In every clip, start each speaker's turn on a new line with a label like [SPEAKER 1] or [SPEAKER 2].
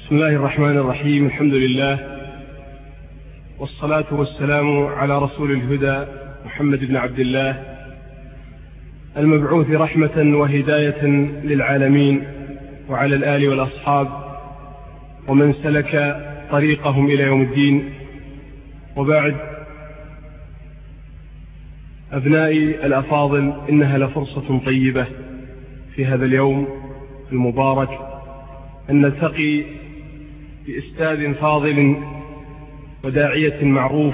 [SPEAKER 1] بسم الله الرحمن الرحيم. الحمد لله والصلاة والسلام على رسول الهدى محمد بن عبد الله المبعوث رحمة وهداية للعالمين، وعلى الآل والأصحاب ومن سلك طريقهم إلى يوم الدين. وبعد، أبنائي الأفاضل، إنها لفرصة طيبة في هذا اليوم المبارك أن نلتقي بأستاذ فاضل وداعية معروف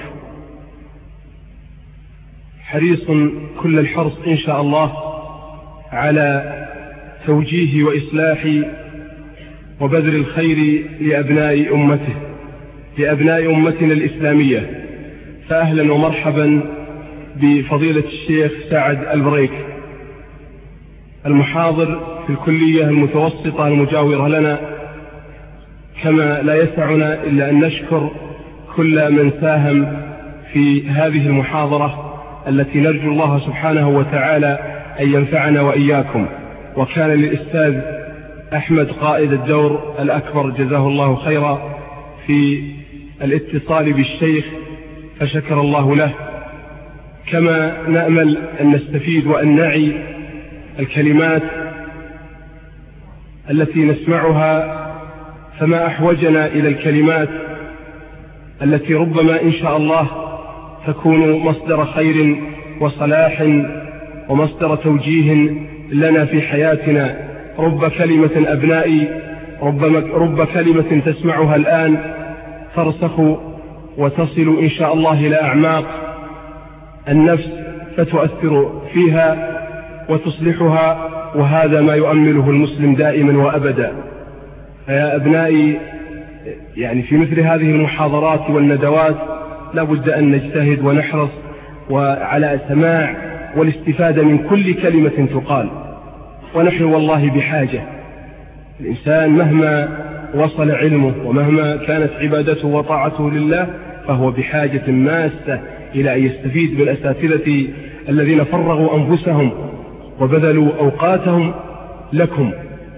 [SPEAKER 1] حريص كل الحرص إن شاء الله على توجيه وإصلاح وبذل الخير لأبناء أمته، لأبناء أمتنا الإسلامية. فأهلا ومرحبا بفضيلة الشيخ سعد البريك، المحاضر في الكلية المتوسطة المجاورة لنا. كما لا يسعنا إلا أن نشكر كل من ساهم في هذه المحاضرة التي نرجو الله سبحانه وتعالى أن ينفعنا وإياكم. وكان للأستاذ أحمد قائد الدور الأكبر جزاه الله خيرا في الاتصال بالشيخ، فشكر الله له. كما نأمل أن نستفيد وأن نعي الكلمات التي نسمعها، فما أحوجنا إلى الكلمات التي ربما إن شاء الله تكون مصدر خير وصلاح ومصدر توجيه لنا في حياتنا. رب كلمة أبنائي، رب كلمة تسمعها الآن ترسخ وتصل إن شاء الله إلى أعماق النفس فتؤثر فيها وتصلحها، وهذا ما يؤمله المسلم دائما وأبدا. فيا أبنائي، يعني في مثل هذه المحاضرات والندوات لا بد أن نجتهد ونحرص وعلى سماع والاستفادة من كل كلمة تقال. ونحن والله بحاجة، الإنسان مهما وصل علمه ومهما كانت عبادته وطاعته لله فهو بحاجة ماسة إلى أن يستفيد بالأساتذة الذين فرغوا أنفسهم وبذلوا أوقاتهم لكم،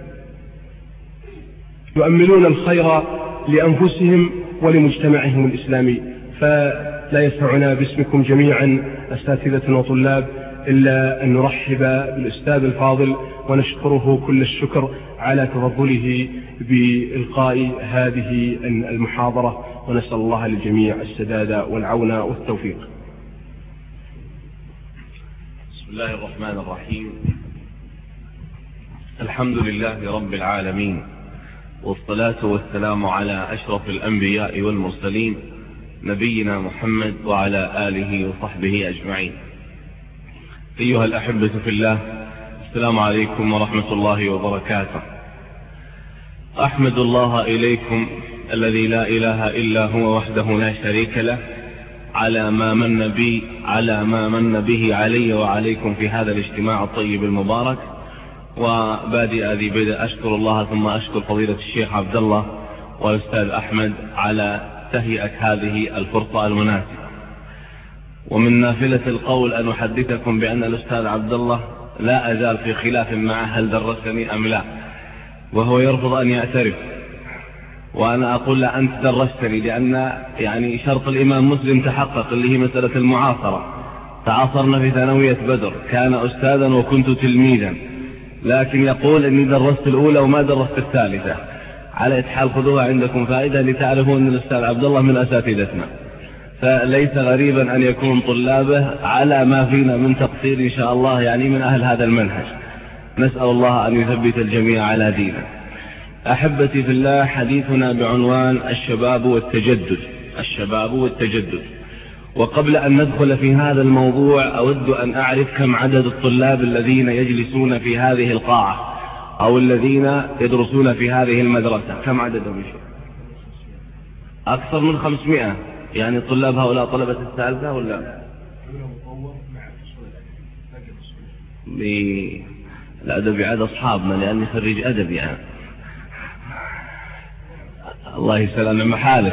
[SPEAKER 1] يؤملون الخير لأنفسهم ولمجتمعهم الإسلامي. فلا يسعنا باسمكم جميعا أساتذة وطلاب إلا أن نرحب بالأستاذ الفاضل ونشكره كل الشكر على تفضله بإلقاء هذه المحاضرة، ونسأل الله للجميع السداد والعون والتوفيق.
[SPEAKER 2] بسم الله الرحمن الرحيم. الحمد لله رب العالمين، والصلاة والسلام على أشرف الأنبياء والمرسلين، نبينا محمد وعلى آله وصحبه أجمعين. أيها الأحبة في الله، السلام عليكم ورحمة الله وبركاته. أحمد الله إليكم الذي لا إله إلا هو وحده لا شريك له على ما من به علي وعليكم في هذا الاجتماع الطيب المبارك. وبادئ ذي بدء أشكر الله ثم أشكر فضيلة الشيخ عبد الله والأستاذ أحمد على تهيئة هذه الفرصة المناسبة. ومن نافلة القول أن أحدثكم بأن الأستاذ عبد الله لا أزال في خلاف معه هل درستني أم لا، وهو يرفض أن يعترف، وأنا أقول لا، أنت درستني، لأن يعني شرط الإمام مسلم تحقق، اللي هي مسألة المعاصرة. تعاصرنا في ثانوية بدر، كان أستاذا وكنت تلميذا، لكن يقول إني درست الأولى وما درست الثالثة. على إتحال خذوها عندكم فائدة لتعرفوا أن الأستاذ عبد الله من أساتذتنا، فليس غريبا أن يكون طلابه على ما فينا من تقصير إن شاء الله، يعني من أهل هذا المنهج. نسأل الله أن يثبت الجميع على دينه. أحبتي في الله، حديثنا بعنوان الشباب والتجدد. الشباب والتجدد. وقبل أن ندخل في هذا الموضوع أود أن أعرف كم عدد الطلاب الذين يجلسون في هذه القاعة أو الذين يدرسون في هذه المدرسة، كم عددهم؟ أكثر من 500. يعني طلاب هؤلاء طلبة الثالثة ولا بالأدب عاد أصحابنا، لأني خريج أدب يعني. الله يسلم محالف،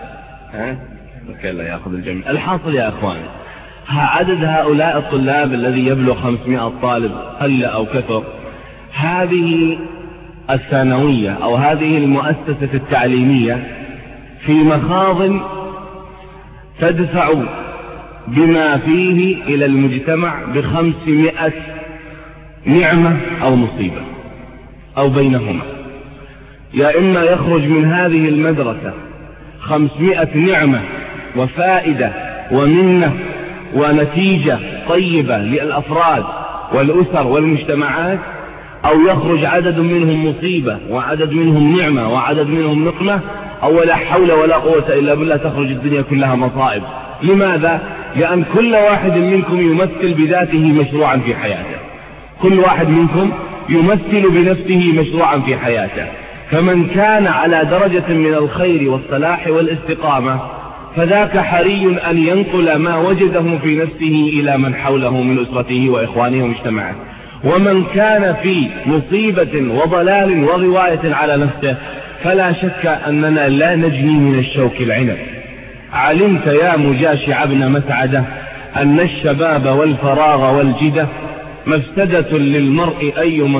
[SPEAKER 2] لا يأخذ الجميع. الحاصل يا أخواني، عدد هؤلاء الطلاب الذي يبلغ 500 طالب قل أو كثر، هذه الثانوية أو هذه المؤسسة التعليمية في مخاض تدفع بما فيه إلى المجتمع ب500 نعمة أو مصيبة أو بينهما. يا إما يخرج من هذه المدرسة 500 نعمة وفائدة ومنة ونتيجة طيبة للأفراد والأسر والمجتمعات، أو يخرج عدد منهم مصيبة وعدد منهم نعمة وعدد منهم نقمة، أو لا حول ولا قوة إلا بالله تخرج الدنيا كلها مصائب. لماذا؟ لأن كل واحد منكم يمثل بذاته مشروعا في حياته، كل واحد منكم يمثل بنفسه مشروعا في حياته. فمن كان على درجة من الخير والصلاح والاستقامة فذاك حري أن ينقل ما وجده في نفسه إلى من حوله من أسرته وإخوانه ومجتمعه. ومن كان في مصيبة وضلال وغواية على نفسه فلا شك أننا لا نجني من الشوك العنب. علمت يا مجاشع ابن مسعدة أن الشباب والفراغ والجدة مفسدة للمرء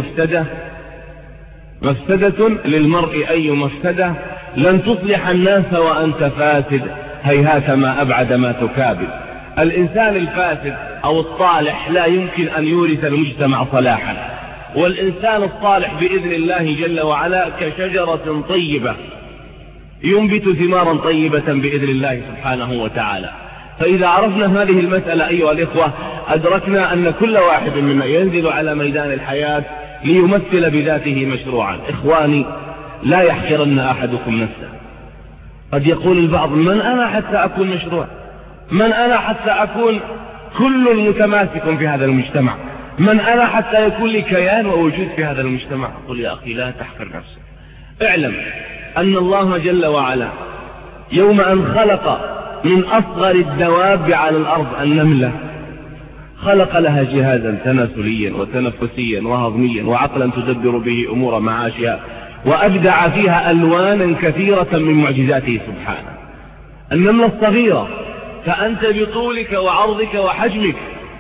[SPEAKER 2] أي مفسدة لن تصلح الناس وأنت فاسد، هيهات ما أبعد ما تكابد. الإنسان الفاسد أو الصالح لا يمكن أن يورث المجتمع صلاحا، والإنسان الصالح بإذن الله جل وعلا كشجرة طيبة ينبت ثمارا طيبة بإذن الله سبحانه وتعالى. فإذا عرفنا هذه المسألة أيها الإخوة أدركنا أن كل واحد منا ينزل على ميدان الحياة ليمثل بذاته مشروعا. إخواني، لا يحقرن أحدكم نفسه. قد يقول البعض: من أنا حتى أكون مشروع؟ من أنا حتى أكون كل متماسك في هذا المجتمع؟ من أنا حتى يكون لي كيان ووجود في هذا المجتمع؟ قل يا أخي لا تحقر نفسك. اعلم أن الله جل وعلا يوم أن خلق من أصغر الدواب على الأرض النملة خلق لها جهازا تناسليا وتنفسيا وهضميا وعقلا تدبر به أمور معاشها، وأبدع فيها ألوانا كثيرة من معجزاته سبحانه. النملة الصغيرة، فأنت بطولك وعرضك وحجمك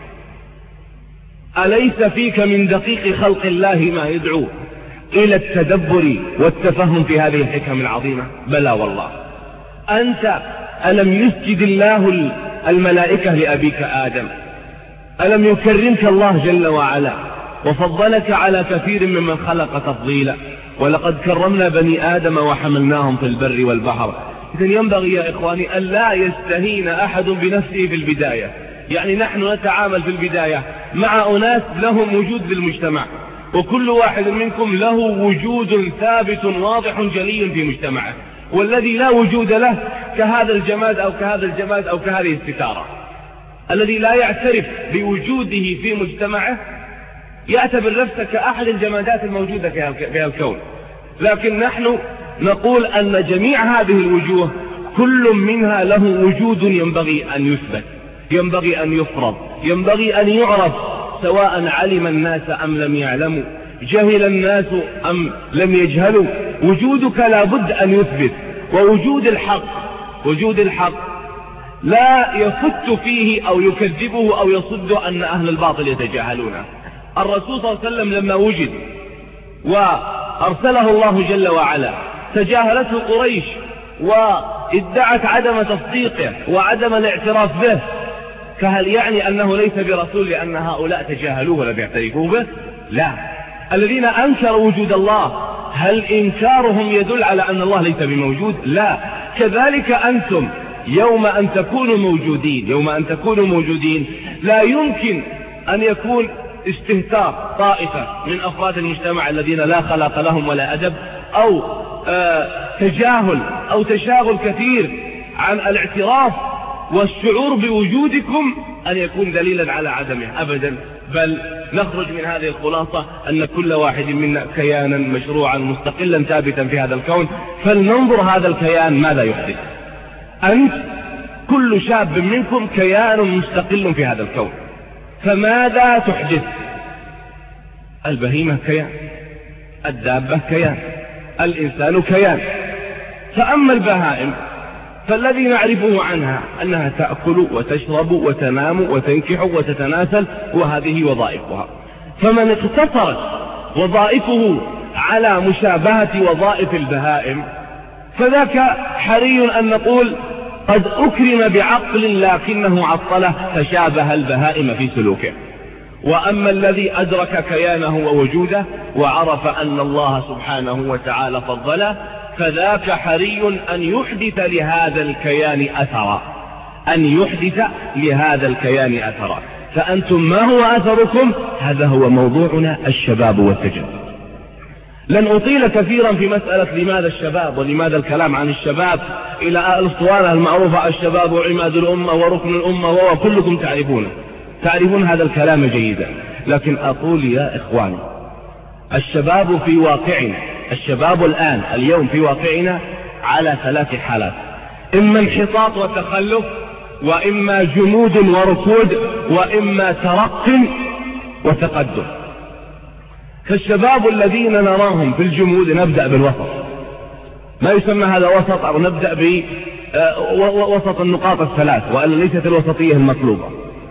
[SPEAKER 2] أليس فيك من دقيق خلق الله ما يدعو إلى التدبر والتفهم في هذه الحكم العظيمة؟ بلى والله. أنت ألم يسجد الله الملائكة لأبيك آدم؟ ألم يكرمك الله جل وعلا وفضلك على كثير ممن خلق تفضيلا؟ ولقد كرمنا بني آدم وحملناهم في البر والبحر. إذن ينبغي يا إخواني أن لا يستهين أحد بنفسه في البداية. يعني نحن نتعامل في البداية مع أناس لهم وجود في المجتمع، وكل واحد منكم له وجود ثابت واضح جلي في مجتمعه، والذي لا وجود له كهذا الجماد أو كهذا الجماد أو كهذه الستارة. الذي لا يعترف بوجوده في مجتمعه يعتبر نفسه كأحد الجمادات الموجودة في الكون. لكن نحن نقول أن جميع هذه الوجوه كل منها له وجود ينبغي أن يثبت، ينبغي أن يفرض، ينبغي أن يعرف، سواء علم الناس أم لم يعلموا، جهل الناس أم لم يجهلوا. وجودك لا بد أن يثبت. وجود الحق لا يفت فيه أو يكذبه أو يصد أن أهل الباطل يتجاهلونه. الرسول صلى الله عليه وسلم لما وجد وأرسله الله جل وعلا تجاهلته قريش وادعت عدم تصديقه وعدم الاعتراف به، فهل يعني أنه ليس برسول لأن هؤلاء تجاهلوه ولم يعترفوا به؟ لا. الذين أنكروا وجود الله هل إنكارهم يدل على أن الله ليس بموجود؟ لا. كذلك أنتم يوم أن تكونوا موجودين لا يمكن أن يكون استهتار طائفة من أفراد المجتمع الذين لا خلاق لهم ولا أدب، أو تجاهل أو تشاغل كثير عن الاعتراف والشعور بوجودكم أن يكون دليلا على عدمه أبدا. بل نخرج من هذه الخلاصة أن كل واحد منا كيانا مشروعا مستقلا ثابتا في هذا الكون. فلننظر هذا الكيان ماذا يحدث. أنت كل شاب منكم كيان مستقل في هذا الكون، فماذا تحدث؟ البهيمة كيان، الدابة كيان، الإنسان كيان. فأما البهائم فالذي نعرفه عنها أنها تأكل وتشرب وتنام وتنكح وتتناسل، وهذه وظائفها. فمن اقتصرت وظائفه على مشابهة وظائف البهائم فذاك حري أن نقول قد أكرم بعقل لكنه عطله فشابه البهائم في سلوكه. وأما الذي أدرك كيانه ووجوده وعرف أن الله سبحانه وتعالى فضله فذاك حري أن يحدث لهذا الكيان أثرا، أن يحدث لهذا الكيان أثرا. فأنتم ما هو أثركم؟ هذا هو موضوعنا، الشباب والتجدد. لن أطيل كثيرا في مسألة لماذا الشباب ولماذا الكلام عن الشباب إلى الأسطوانة المعروفة الشباب عماد الأمة وركن الأمة وكلكم تعرفون هذا الكلام جيدا. لكن أقول يا إخواني الشباب في واقعنا، الشباب الآن اليوم في واقعنا على 3 حالات: إما انحطاط وتخلف، وإما جمود وركود، وإما ترق وتقدم. فالشباب الذين نراهم في الجمود نبدأ بالوسط، ما يسمى هذا وسط، أو نبدأ بوسط النقاط الثلاث وأن ليست الوسطية المطلوبة.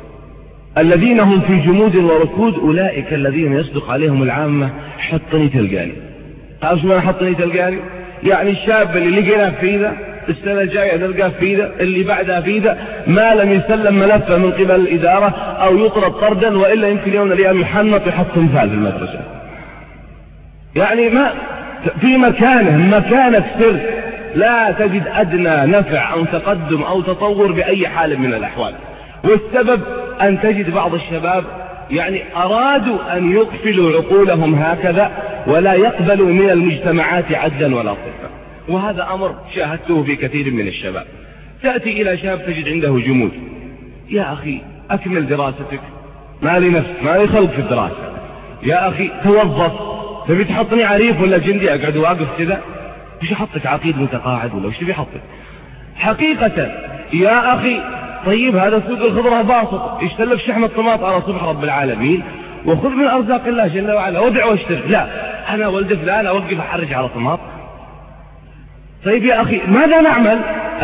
[SPEAKER 2] الذين هم في جمود وركود أولئك الذين يصدق عليهم العامة حطني تلقاني. تعرف شو معنى حطني تلقاني؟ يعني الشاب اللي لقيناه في ذا السنة الجاية نلقاه في ذا، اللي بعدها في ذا، ما لم يسلم ملفه من قبل الإدارة أو يطرد طردا، وإلا يمكن يوم الأيام يحنط ويحط تمثال في المدرسة. يعني ما في مكانك سر، لا تجد أدنى نفع أو تقدم أو تطور بأي حال من الأحوال. والسبب أن تجد بعض الشباب يعني أرادوا أن يقفلوا عقولهم هكذا ولا يقبلوا من المجتمعات عدلا ولا صفا. وهذا أمر شاهدته في كثير من الشباب. تأتي إلى شاب تجد عنده جمود. يا أخي أكمل دراستك، ما لي نفس، ما لي خلق في الدراسة. يا أخي توظف، تبي تحطني عريف ولا جندي أقعد واقف كذا؟ وش أحطك عقيد متقاعد ولا وش تبي أحطك؟ حقيقة يا أخي طيب هذا سوق الخضرة باسط، اشتري لك شحنة طماط على صبح رب العالمين وخذ من أرزاق الله جل وعلا وادع واشتري. لا أنا ولد فلان أوقف أحرج على طماط. طيب يا أخي ماذا نعمل؟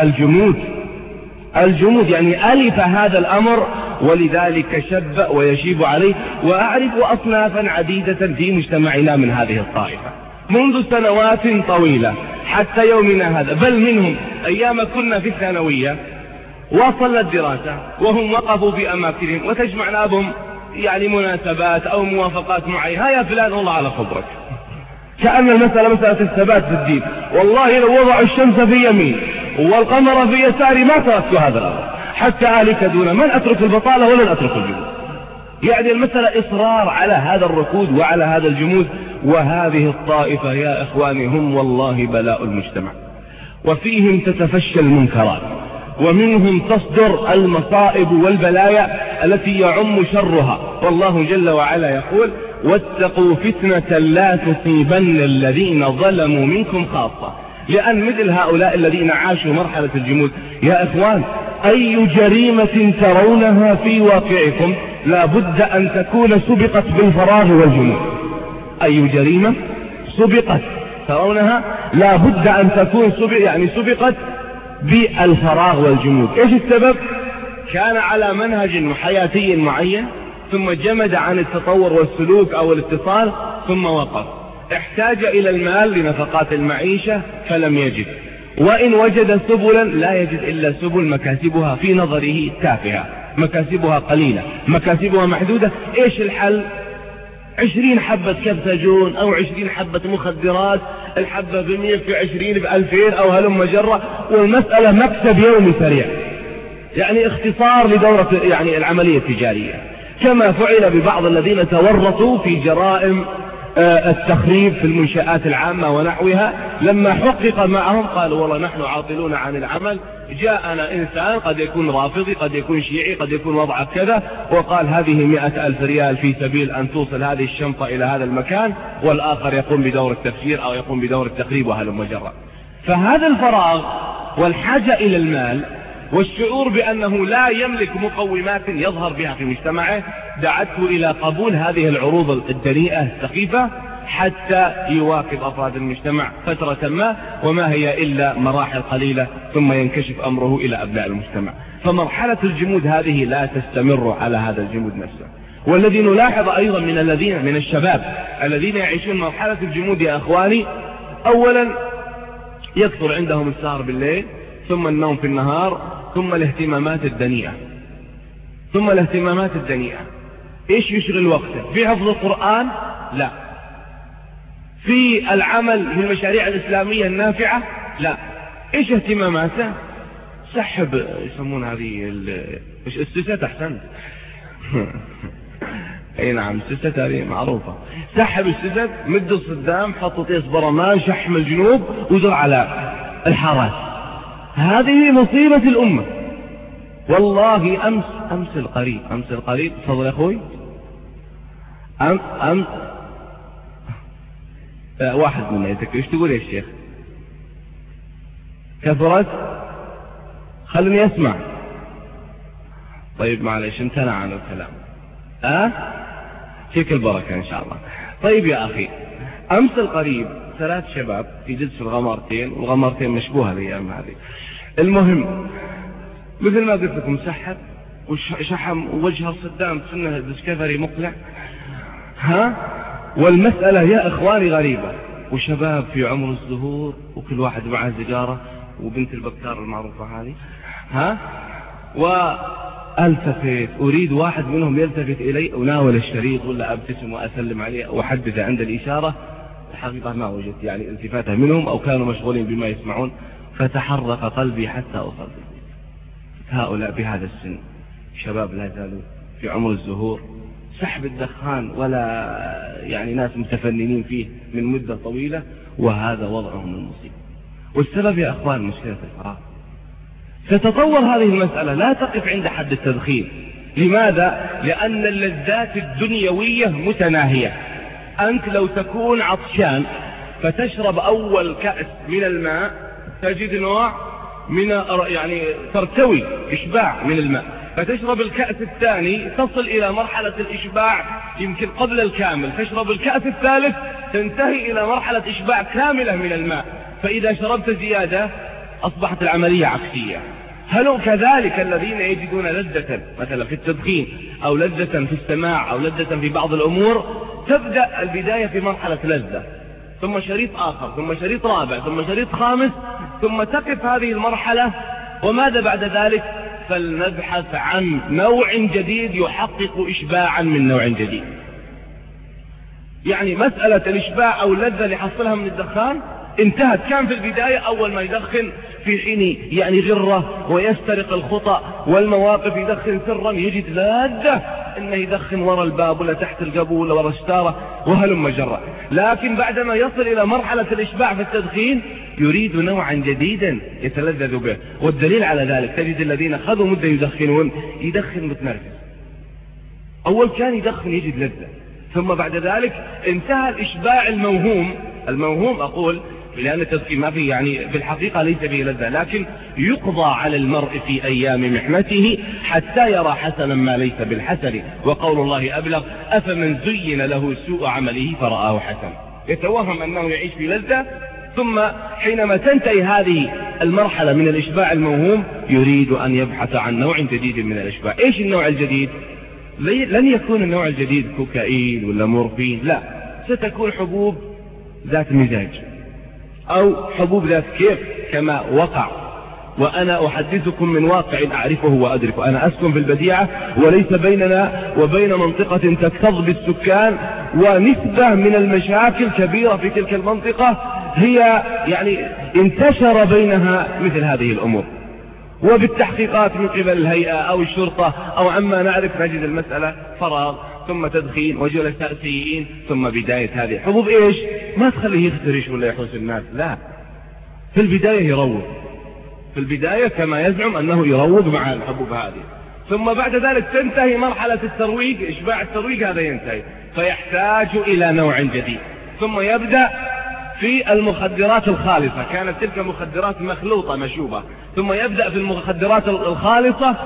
[SPEAKER 2] الجمود يعني ألف هذا الأمر، ولذلك شب ويشيب عليه. وأعرف أصنافا عديدة في مجتمعنا من هذه الطائفة منذ سنوات طويلة حتى يومنا هذا، بل منهم أيام كنا في الثانوية وصلنا الدراسة وهم وقفوا في أماكنهم وتجمعنا بهم يعني مناسبات أو موافقات معينة، يا فلان والله على خبرك، كأن المسألة مسألة الثبات في الدين. والله لو وضعوا الشمس في يمين والقمر في يساري ما تركت هذا الأمر حتى أهلك دون من أترك البطالة ولن أترك الجمود. يعني المسألة إصرار على هذا الركود وعلى هذا الجمود. وهذه الطائفة يا إخواني هم والله بلاء المجتمع، وفيهم تتفشى المنكرات، ومنهم تصدر المصائب والبلايا التي يعم شرها. والله جل وعلا يقول: واتقوا فتنة لا تصيبن الذين ظلموا منكم خاصة. لأن مثل هؤلاء الذين عاشوا مرحلة الجمود يا إخوان أي جريمة ترونها في واقعكم لا بد أن تكون سبقت بالفراغ والجمود. أي جريمة سبقت ترونها لا بد أن تكون سبقت بالفراغ والجمود. إيش السبب؟ كان على منهج حياتي معين ثم جمد عن التطور والسلوك أو الاتصال ثم وقف. احتاج إلى المال لنفقات المعيشة فلم يجد، وإن وجد سبلا لا يجد إلا سبل مكاسبها في نظره تافهة، مكاسبها قليلة، مكاسبها محدودة. إيش الحل؟ 20 حبة كبتاجون أو 20 حبة مخدرات، الحبة ب100 في 20 ب2000 أو هلم جرة، والمسألة مكسب يومي سريع، يعني اختصار لدورة يعني العملية التجارية. كما فعل ببعض الذين تورطوا في جرائم التخريب في المنشآت العامة ونحوها، لما حقق معهم قالوا والله نحن عاطلون عن العمل، جاءنا إنسان قد يكون رافضي قد يكون شيعي قد يكون وضعه كذا وقال هذه 100,000 ريال في سبيل أن توصل هذه الشنطة إلى هذا المكان، والآخر يقوم بدور التفجير أو يقوم بدور التخريب وهلم جرا. فهذا الفراغ والحاجة إلى المال والشعور بأنه لا يملك مقومات يظهر بها في مجتمعه دعته إلى قبول هذه العروض الدنيئة السخيفة حتى يواكب أفراد المجتمع فترة ما، وما هي إلا مراحل قليلة ثم ينكشف أمره إلى أبناء المجتمع. فمرحلة الجمود هذه لا تستمر على هذا الجمود نفسه. والذي نلاحظ أيضا من الشباب الذين يعيشون مرحلة الجمود يا أخواني، أولا يكثر عندهم السهر بالليل، ثم النوم في النهار، ثم الاهتمامات الدنيئة. إيش يشغل وقته؟ في حفظ القرآن؟ لا. في العمل في المشاريع الإسلامية النافعة؟ لا. إيش اهتماماته؟ سحب، يسمون هذه السيسات، أحسنت. اي نعم، السيسات هذه معروفة. سحب السيسات، مد الصدام، حط طيس برمان، شحم الجنوب، وزر على الحارات. هذه مصيبة الأمة والله. أمس القريب تفضل يا أخوي. أمس واحد منا يتكلم. ايش تقول يا الشيخ؟ كثرت، خلني أسمع. طيب معلش، امتنع عن الكلام. فيك البركة إن شاء الله. طيب يا أخي، أمس القريب 3 شباب في جلسة الغمارتين، والغمارتين مشبوهة الأيام هذه. المهم مثل ما قلت لكم، سحب وشحم وجه الصدام سنة ديسكفري مقلع. والمسألة يا إخواني غريبة، وشباب في عمر الزهور، وكل واحد معه سيجارة، وبنت البكار المعروفة هذه. والتفت، أريد واحد منهم يلتفت إلي، أناول الشريط ولا أبتسم وأسلم عليه وأحدث عند الإشارة. الحقيقة ما وجدت يعني التفاتة منهم، أو كانوا مشغولين بما يسمعون. فتحرق قلبي حتى أصلي. هؤلاء بهذا السن شباب لا زالوا في عمر الزهور، سحب الدخان ولا يعني ناس متفننين فيه من مدة طويلة، وهذا وضعهم المصيبة. والسبب يا أخوان مشكلة الفراغ. ستتطور هذه المسألة، لا تقف عند حد التدخين. لماذا؟ لأن اللذات الدنيوية متناهية. أنت لو تكون عطشان فتشرب أول كأس من الماء، تجد نوع من يعني ترتوي إشباع من الماء، فتشرب الكأس الثاني تصل إلى مرحلة الإشباع يمكن قبل الكامل، تشرب الكأس الثالث تنتهي إلى مرحلة إشباع كاملة من الماء. فإذا شربت زيادة أصبحت العملية عكسية. هل كذلك الذين يجدون لذة مثلا في التدخين، أو لذة في السماع، أو لذة في بعض الأمور، تبدأ البداية في مرحلة لذة، ثم شريط آخر، ثم شريط رابع، ثم شريط خامس، ثم تقف هذه المرحلة. وماذا بعد ذلك؟ فلنبحث عن نوع جديد يحقق إشباعا من نوع جديد. يعني مسألة الإشباع أو اللذة اللي حصلها من الدخان انتهت. كان في البداية أول ما يدخن في حين يعني غرة ويسترق الخطأ والمواقف، يدخن سرا، يجد لذة انه يدخن وراء الباب ولا تحت القبو ولا وراء الستارة وهلم جرا. لكن بعدما يصل إلى مرحلة الإشباع في التدخين يريد نوعا جديدا يتلذذ به. والدليل على ذلك تجد الذين خذوا مدة يدخنون يدخن متنرفز. أول كان يدخن يجد لذة، ثم بعد ذلك انتهى الإشباع الموهوم أقول، لأن التدخين ما فيه يعني في الحقيقة ليس فيه لذة، لكن يقضى على المرء في أيام محنته حتى يرى حسنا ما ليس بالحسن. وقول الله أبلغ: أفمن زين له سوء عمله فرآه حسنا. يتوهم أنه يعيش في لذة، ثم حينما تنتهي هذه المرحلة من الإشباع الموهوم يريد أن يبحث عن نوع جديد من الإشباع. إيش النوع الجديد؟ لن يكون النوع الجديد كوكايين ولا مورفين، لا، ستكون حبوب ذات مزاج أو حبوب ذات كيف كما وقع. وأنا أحدثكم من واقع أعرفه وأدركه. أنا أسكن في البديعة، وليس بيننا وبين منطقة تكتظ بالسكان، ونسبة من المشاكل كبيرة في تلك المنطقة هي يعني انتشر بينها مثل هذه الأمور. وبالتحقيقات من قبل الهيئة أو الشرطة أو عما نعرف نجد المسألة فراغ، ثم تدخين وجلساء سيئين، ثم بداية هذه حبوب. إيش؟ ما تخليه يخترش ولا يحوس الناس، لا، في البداية يروج، في البداية كما يزعم أنه يروج مع الحبوب هذه، ثم بعد ذلك تنتهي مرحلة الترويج، إشباع الترويج هذا ينتهي، فيحتاج إلى نوع جديد. ثم يبدأ في المخدرات الخالصة، كانت تلك مخدرات مخلوطة مشوبة، ثم يبدأ في المخدرات الخالصة،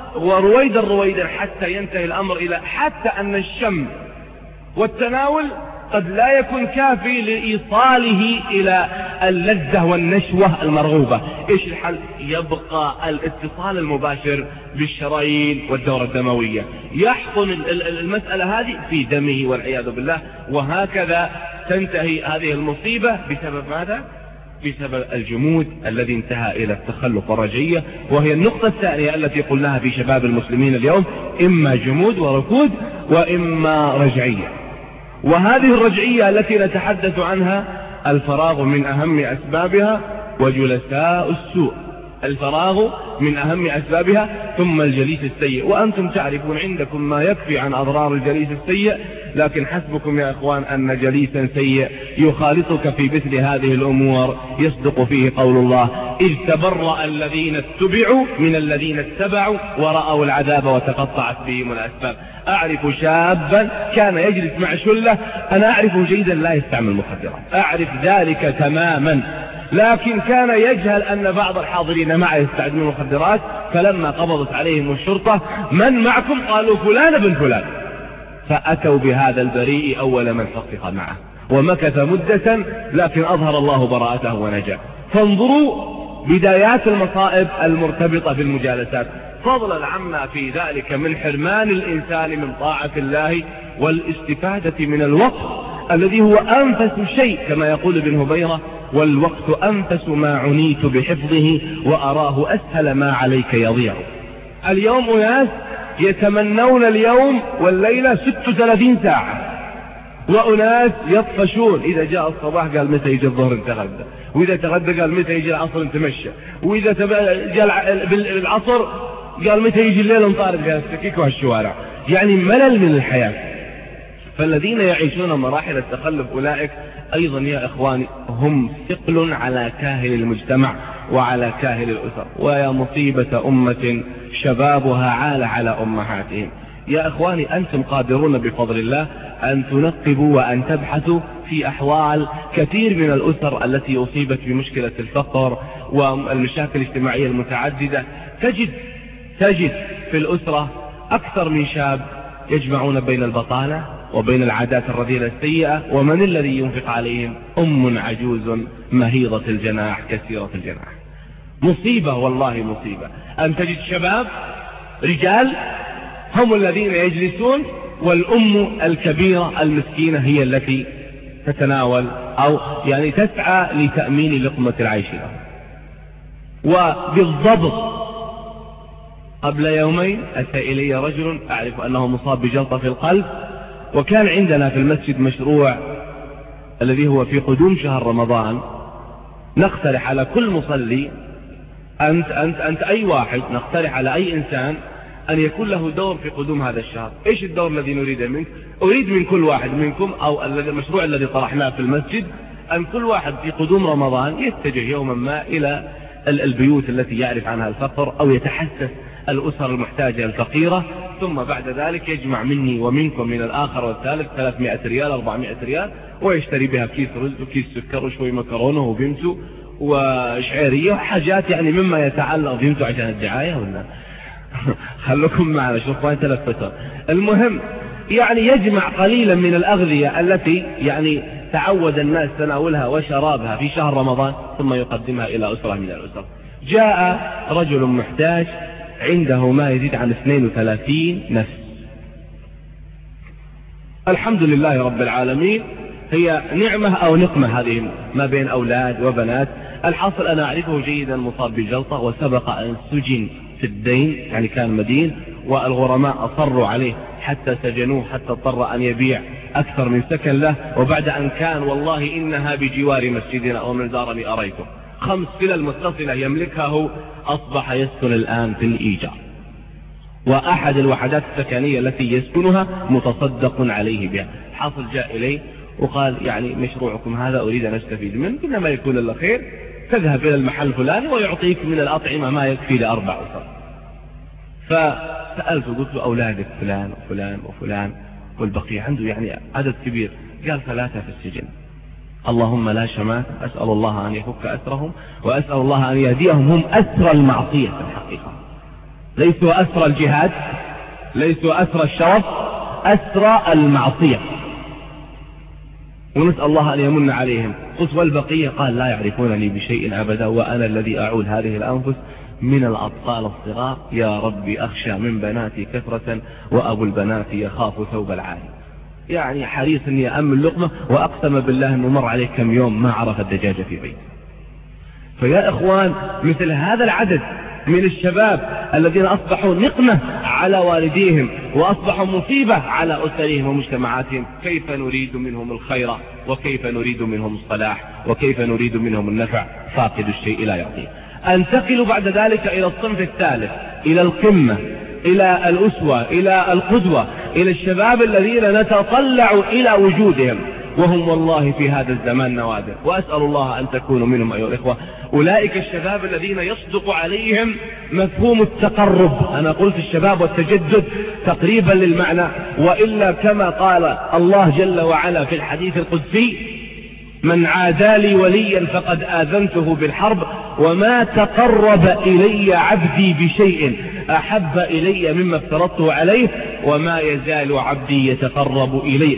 [SPEAKER 2] ورويدا حتى ينتهي الأمر إلى حتى أن الشم والتناول قد لا يكون كافي لإيصاله إلى اللذة والنشوة المرغوبة. إيش الحل؟ يبقى الاتصال المباشر بالشرايين والدورة الدموية، يحقن المسألة هذه في دمه والعياذ بالله، وهكذا تنتهي هذه المصيبة بسبب ماذا؟ بسبب الجمود الذي انتهى إلى التخلف والرجعية، وهي النقطة الثانية التي قلناها في شباب المسلمين اليوم: إما جمود وركود وإما رجعية. وهذه الرجعية التي نتحدث عنها الفراغ من أهم أسبابها وجلساء السوء. الفراغ من أهم أسبابها، ثم الجليس السيء. وأنتم تعرفون عندكم ما يكفي عن أضرار الجليس السيء، لكن حسبكم يا إخوان أن جليسا سيء يخالطك في مثل هذه الأمور يصدق فيه قول الله: إذ تبرأ الذين اتبعوا من الذين اتبعوا ورأوا العذاب وتقطعت بهم الأسباب. أعرف شابا كان يجلس مع شلة، أنا أعرفه جيدا لا يستعمل مخدرات، أعرف ذلك تماما، لكن كان يجهل أن بعض الحاضرين معه يستعملون مخدرات. فلما قبضت عليهم الشرطة: من معكم؟ قالوا فلان بن فلان. فأتوا بهذا البريء أول من حقق معه، ومكث مدة، لكن أظهر الله براءته ونجا. فانظروا بدايات المصائب المرتبطة بالمجالسات، فضلا عما في ذلك من حرمان الإنسان من طاعة الله والاستفادة من الوقت الذي هو أنفس شيء، كما يقول ابن هبيرة: والوقت أنفس ما عنيت بحفظه وأراه أسهل ما عليك يضيع. اليوم أناس يتمنون اليوم والليلة 36 ساعة، وأناس يطفشون إذا جاء الصباح قال متى يجي الظهر نتغدى، وإذا تغدى قال متى يجي العصر نتمشى، وإذا جاء بالعصر قال متى يجي الليل نطارد في السكيك والشوارع. يعني ملل من الحياة. فالذين يعيشون مراحل التخلف أولئك أيضا يا إخواني هم ثقل على كاهل المجتمع وعلى كاهل الأسر. ويا مصيبة أمة شبابها عال على أمهاتهم. يا إخواني أنتم قادرون بفضل الله أن تنقبوا وأن تبحثوا في أحوال كثير من الأسر التي أصيبت بمشكلة الفقر والمشاكل الاجتماعية المتعددة. تجد في الأسرة أكثر من شاب يجمعون بين البطالة وبين العادات الرذيلة السيئة، ومن الذي ينفق عليهم؟ أم عجوز مهيضة الجناح كثيرة الجناح. مصيبة والله مصيبة أن تجد شباب رجال هم الذين يجلسون، والأم الكبيرة المسكينة هي التي تتناول أو يعني تسعى لتأمين لقمة العيش له. وبالضبط قبل يومين أتى إلي رجل أعرف أنه مصاب بجلطة في القلب، وكان عندنا في المسجد مشروع الذي هو في قدوم شهر رمضان نقترح على كل مصلي، أنت أي واحد، نقترح على أي إنسان أن يكون له دور في قدوم هذا الشهر. إيش الدور الذي نريده منك؟ أريد من كل واحد منكم، أو المشروع الذي طرحناه في المسجد، أن كل واحد في قدوم رمضان يتجه يوما ما إلى البيوت التي يعرف عنها الفقر أو يتحسس الأسر المحتاجة الفقيرة، ثم بعد ذلك يجمع مني ومنكم من الآخر والثالث 300 ريال 400 ريال، ويشتري بها كيس رز وكيس سكر وشوي مكرونة وبيمتو وشعيرية وحاجات يعني مما يتعلق بيمتو عشان الدعاية ولا خلوكم معنا شوفوا انت لفتر. المهم يعني يجمع قليلا من الأغذية التي يعني تعود الناس تناولها وشرابها في شهر رمضان، ثم يقدمها إلى أسرة من الأسر. جاء رجل محتاج عنده ما يزيد عن 32 نفس. الحمد لله رب العالمين، هي نعمة أو نقمة هذه ما بين أولاد وبنات. الحاصل أنا أعرفه جيدا مصاب بجلطة، وسبق أن سجن في الدين، يعني كان مدين، والغرماء أصروا عليه حتى سجنوه، حتى اضطر أن يبيع أكثر من سكن له. وبعد أن كان والله إنها بجوار مسجدنا ومن زارني أريته 5 فلل متصلة يملكها هو، أصبح يسكن الآن في الإيجار، وأحد الوحدات السكنية التي يسكنها متصدق عليه بها. حاصل جاء إليه وقال يعني مشروعكم هذا أريد أن أستفيد منه، إنما يكون الله خير، تذهب إلى المحل الفلاني ويعطيك من الأطعمة ما يكفي ل4 أسر. فسألته قلت له أولادك فلان وفلان وفلان والبقية عنده يعني عدد كبير. قال 3 في السجن. اللهم لا شمات، أسأل الله أن يفك أسرهم، وأسأل الله أن يهديهم. هم أسرى المعصية في الحقيقة، ليسوا أسرى الجهاد، ليسوا أسرى الشرف، أسرى المعصية.
[SPEAKER 3] ونسأل الله أن يمن عليهم. قلت والبقية؟ قال لا يعرفونني بشيء أبدا، وأنا الذي أعول هذه الأنفس من الأطفال الصغار. يا ربي أخشى من بناتي كثرة وأبو البنات يخاف ثوب العالي. يعني حريص أن يأمن لقمة، وأقسم بالله أنه مر عليه كم يوم ما عرف الدجاجة في بيته. فيا إخوان، مثل هذا العدد من الشباب الذين أصبحوا نقمة على والديهم وأصبحوا مصيبة على أسرهم ومجتمعاتهم، كيف نريد منهم الخير وكيف نريد منهم الصلاح وكيف نريد منهم النفع؟ فاقد الشيء لا يعطيه. أنتقل بعد ذلك إلى الصنف الثالث، إلى القمة، إلى الأسوة، إلى القدوة، إلى الشباب الذين نتطلع إلى وجودهم، وهم والله في هذا الزمان نوادر، وأسأل الله أن تكونوا منهم أيها الإخوة. أولئك الشباب الذين يصدق عليهم مفهوم التقرب. أنا قلت الشباب والتجدد تقريبا للمعنى، وإلا كما قال الله جل وعلا في الحديث القدسي: من عادى لي وليا فقد آذنته بالحرب، وما تقرب إلي عبدي بشيء أحب إلي مما افترضته عليه، وما يزال عبدي يتقرب إلي،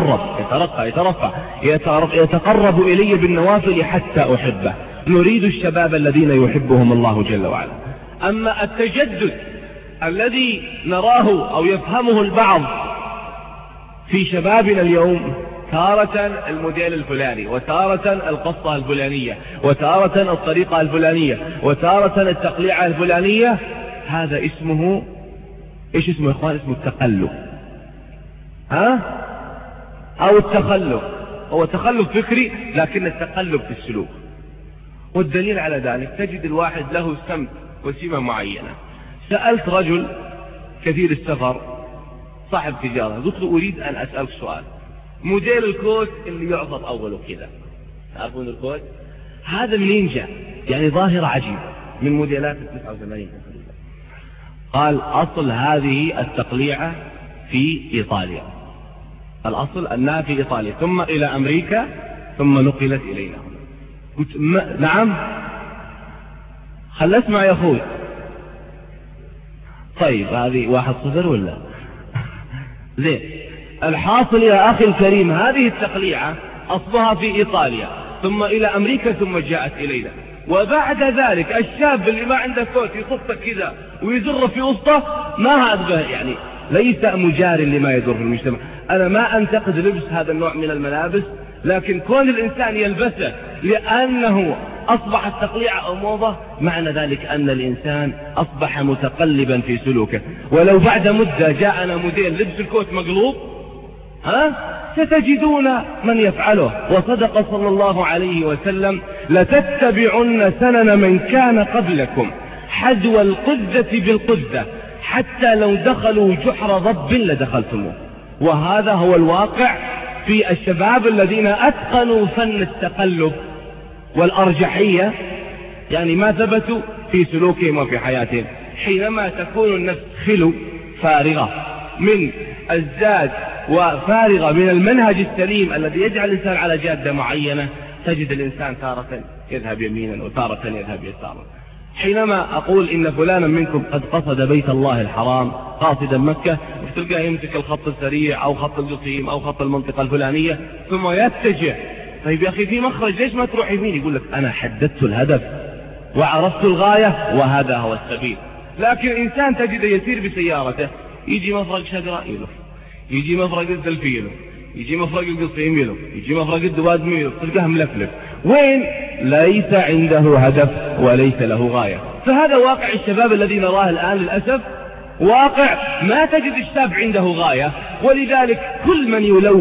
[SPEAKER 3] يتقرب إلي بالنوافل حتى أحبه. نريد الشباب الذين يحبهم الله جل وعلا. أما التجدد الذي نراه أو يفهمه البعض في شبابنا اليوم، تارة الموديل الفلاني، وتارة القصة الفلانية، وتارة الطريقة الفلانية، وتارة التقليعة الفلانية، هذا اسمه ايش اسمه يا اخوان؟ اسمه التقلب، او التخلف. هو تخلف فكري لكن التقلب في السلوك. والدليل على ذلك تجد الواحد له سمت وسمة معينة. سألت رجل كثير السفر صاحب تجارة، قلت له أريد أن أسألك سؤال، موديل الكوت اللي يعضب أوله كذا، تعرفون الكوت هذا منين جاء؟ يعني ظاهرة عجيبة من موديلات 89. قال أصل هذه التقليعة في إيطاليا، الأصل أنها في إيطاليا، ثم إلى أمريكا، ثم نقلت إلينا. قلت نعم، خل اسمع يا أخوي. طيب هذه 1-0 ولا زين؟ الحاصل يا أخي الكريم، هذه التقليعة أصلها في إيطاليا، ثم إلى أمريكا، ثم جاءت إلينا. وبعد ذلك الشاب اللي ما عنده كوت يصفك كذا ويزر في وسطه، ما هذا يعني ليس مجار لما يدور في المجتمع. أنا ما أنتقد لبس هذا النوع من الملابس، لكن كون الإنسان يلبسه لأنه أصبح التقليع أو موضة، معنى ذلك أن الإنسان أصبح متقلبا في سلوكه. ولو بعد مدة جاءنا موديل لبس الكوت مقلوب، ستجدون من يفعله. وصدق صلى الله عليه وسلم: لتتبعن سنن من كان قبلكم حذو القذة بالقذة، حتى لو دخلوا جحر ضب لدخلتموه. وهذا هو الواقع في الشباب الذين أتقنوا فن التقلب والأرجحية، يعني ما ثبتوا في سلوكهم وفي حياتهم. حينما تكون النفس خلو فارغة من الزاد وفارغة من المنهج السليم الذي يجعل الإنسان على جادة معينة، تجد الإنسان تارة يذهب يمينا وتارة يذهب يسارا. حينما أقول إن فلانا منكم قد قصد بيت الله الحرام قاصدا مكة، تلقاه يمسك الخط السريع أو خط القصيم أو خط المنطقة الفلانية ثم يتجه. طيب يا أخي في مخرج، ليش ما تروح يمين؟ يقول لك أنا حددت الهدف وعرفت الغاية وهذا هو السبيل. لكن إنسان تجد يسير بسيارته، يجي مفرق شجرة يلف، يجي مفرق الدلفي يلف، يجي مفرق القصيم يلف، يجي مفرق الدوادم يلف، تلقاه ملفلف. وين؟ ليس عنده هدف وليس له غاية. فهذا واقع الشباب الذي نراه الآن للأسف، واقع ما تجد الشاب عنده غاية. ولذلك كل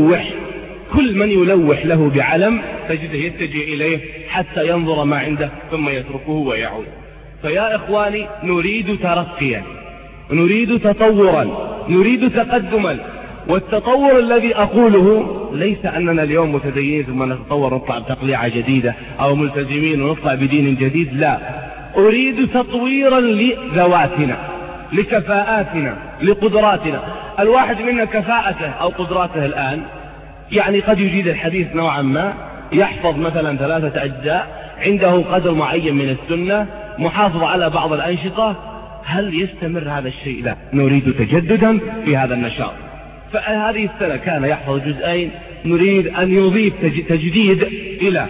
[SPEAKER 3] من يلوح له بعلم تجده يتجه إليه حتى ينظر ما عنده ثم يتركه ويعود. فيا إخواني، نريد ترقيا، نريد تطورا، نريد تقدما. والتطور الذي أقوله ليس أننا اليوم متدينين ثم نتطور نطلع بتقليعة جديدة أو ملتزمين ونطلع بدين جديد، لا، أريد تطويرا لذواتنا، لكفاءاتنا، لقدراتنا. الواحد منا كفاءته أو قدراته الآن يعني قد يجيد الحديث نوعا ما، يحفظ مثلا 3 أجزاء، عنده قدر معين من السنة، محافظ على بعض الأنشطة. هل يستمر هذا الشيء؟ لا، نريد تجددا في هذا النشاط. فهذه السنة كان يحفظ 2 نريد أن يضيف تجديد إلى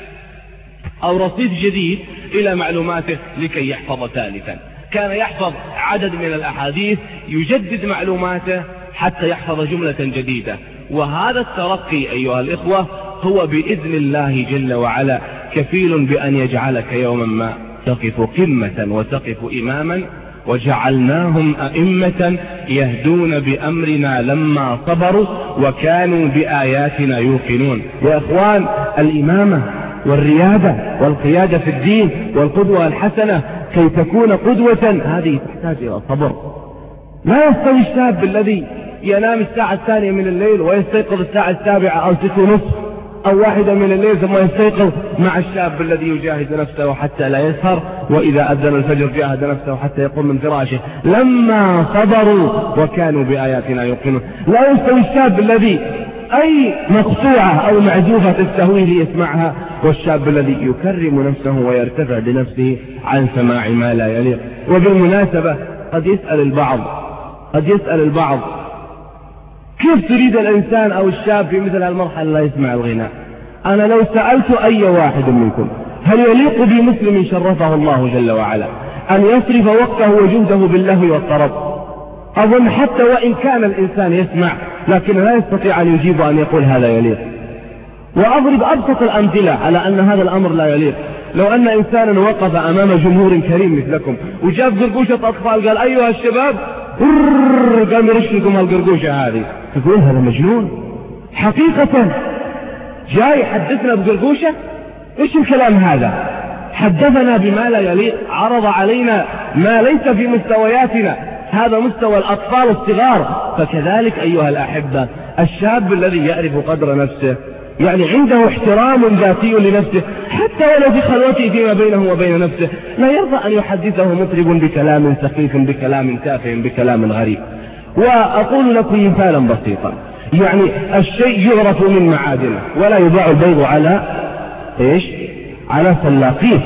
[SPEAKER 3] أو رصيد جديد إلى معلوماته لكي يحفظ ثالثا. كان يحفظ عدد من الأحاديث يجدد معلوماته حتى يحفظ جملة جديدة. وهذا الترقي أيها الإخوة هو بإذن الله جل وعلا كفيل بأن يجعلك يوما ما تقف قمة وتقف إماما. وجعلناهم أئمة يهدون بأمرنا لما صبروا وكانوا بآياتنا يوقنون. يا إخوان، الإمامة والريادة والقيادة في الدين والقدوة الحسنة كي تكون قدوة هذه تحتاج إلى صبر. لا يستوي الشاب الذي ينام الساعة 2 من الليل ويستيقظ الساعة 7 أو 6:30 أو 1 من الليل ثم يستيقظ مع الشاب الذي يجاهد نفسه حتى لا يسهر، وإذا أذن الفجر جاهد نفسه حتى يقوم من فراشه لما صبروا وكانوا بآياتنا يوقنون. لا يستوي الشاب الذي أي مقطوعة أو معزوفة تستهويه ليسمعها، والشاب الذي يكرم نفسه ويرتفع بنفسه عن سماع ما لا يليق. وبالمناسبة قد يسأل البعض كيف تريد الإنسان أو الشاب في مثل المرحلة لا يسمع الغناء؟ أنا لو سألت أي واحد منكم هل يليق بمسلم شرفه الله جل وعلا أن يصرف وقته وجهده باللهو والطرب؟ أظن حتى وإن كان الإنسان يسمع لكن لا يستطيع أن يجيب أن يقول هذا يليق. وأضرب أبسط الأمثلة على أن هذا الأمر لا يليق. لو أن إنسانا وقف أمام جمهور كريم مثلكم وجاب قرقوشة أطفال قال أيها الشباب قام يرشكم هالقرقوشة هذه، تقول هذا مجنون. حقيقة جاي حدثنا بقرقوشة؟ إيش الكلام هذا؟ حدثنا بما لا يليق، عرض علينا ما ليس في مستوياتنا، هذا مستوى الأطفال الصغار. فكذلك أيها الأحبة الشاب الذي يعرف قدر نفسه يعني عنده احترام ذاتي لنفسه حتى ولو في خلوته فيما بينه وبين نفسه، لا يرضى أن يحدثه مطرب بكلام سخيف بكلام تافه بكلام غريب. وأقول لكم مثالا بسيطا، يعني الشيء يعرف من معادنه ولا يباع البيض على إيش؟ على سلاقيه.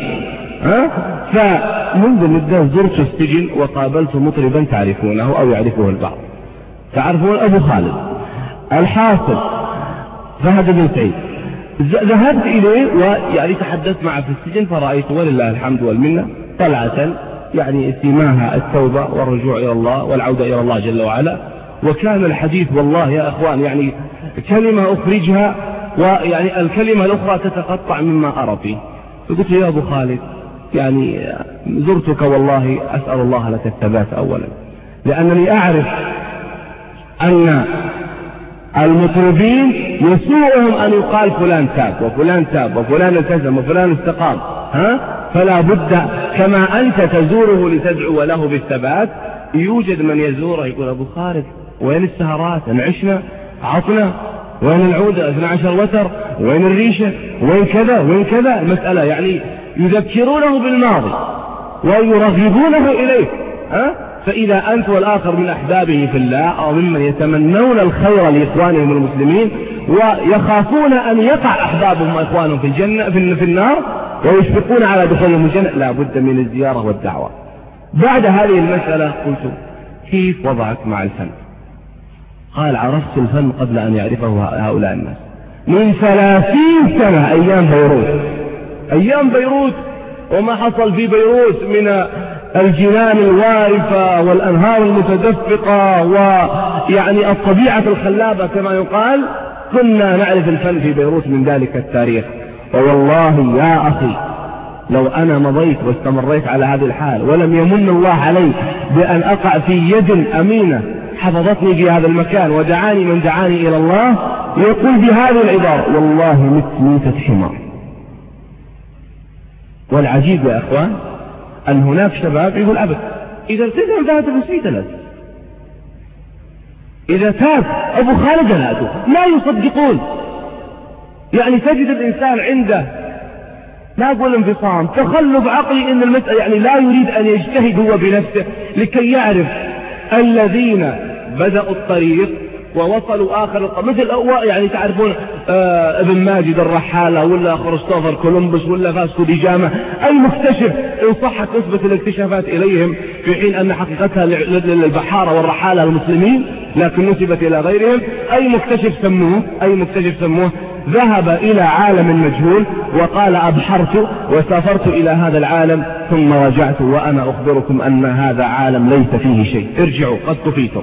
[SPEAKER 3] فمنذ مدة زرت السجن وقابلت مطربا تعرفونه أو يعرفه البعض، تعرفون أبو خالد الحاصل فهد بن سعيد. ذهبت إليه ويعني تحدثت معه في السجن فرأيت ولله الحمد والمنة طلعة يعني سماها التوبة والرجوع إلى الله والعودة إلى الله جل وعلا. وكان الحديث والله يا أخوان يعني كلمة أخرجها ويعني الكلمة الأخرى تتقطع مما أرى فيه. فقلت يا أبو خالد يعني زرتك والله أسأل الله لك الثبات أولا، لأنني أعرف أن المطربين يسوءهم أن يقال فلان تاب وفلان تاب وفلان التزم وفلان استقام، فلا بد كما أنت تزوره لتدعو له بالثبات يوجد من يزوره يقول أبو خالد وين السهرات نعشنا عطنا، وين العودة 12 وتر، وين الريشة، وين كذا وين كذا. المسألة يعني يذكرونه بالماضي ويرغبونه إليه. فإذا أنت والآخر من أحبابه في الله أو ممن يتمنون الخير لإخوانهم المسلمين ويخافون أن يقع أحبابهم وإخوانهم في الجنة في النار ويشفقون على دخولهم الجنة، لا بد من الزيارة والدعوة. بعد هذه المسألة قلت كيف وضعك مع الفن؟ قال عرفت الفن قبل أن يعرفه هؤلاء الناس من 30 سنة أيام بيروت وما حصل في بيروت من الجنان الوارفة والأنهار المتدفقة ويعني الطبيعة الخلابة كما يقال، كنا نعرف الفن في بيروت من ذلك التاريخ. ووالله يا أخي لو أنا مضيت واستمريت على هذه الحال ولم يمن الله علي بأن أقع في يد أمينة حفظتني في هذا المكان ودعاني من دعاني إلى الله يقول بهذه العبارة والله مت ميتة حمار. والعجيب يا أخوان أن هناك شباب يقول أبد إذا التزم فهذا بسيطة لك، إذا تاب أبو خالد هذا لا يصدقون. يعني تجد الإنسان عنده لا أقول انفصام تخلف عقلي إن المسألة يعني لا يريد أن يجتهد هو بنفسه لكي يعرف الذين بدأوا الطريق ووصلوا آخر مثل يعني تعرفون ابن ماجد الرحالة ولا كريستوفر كولومبوس ولا فاسكو دي جاما، أي مكتشف إن صحت نسبة الاكتشافات إليهم في حين أن حقيقتها للبحارة والرحالة المسلمين لكن نسبت إلى غيرهم، أي مكتشف سموه ذهب إلى عالم مجهول وقال أبحرت وسافرت إلى هذا العالم ثم رجعت وأنا أخبركم أن هذا عالم ليس فيه شيء، ارجعوا قد كفيتم.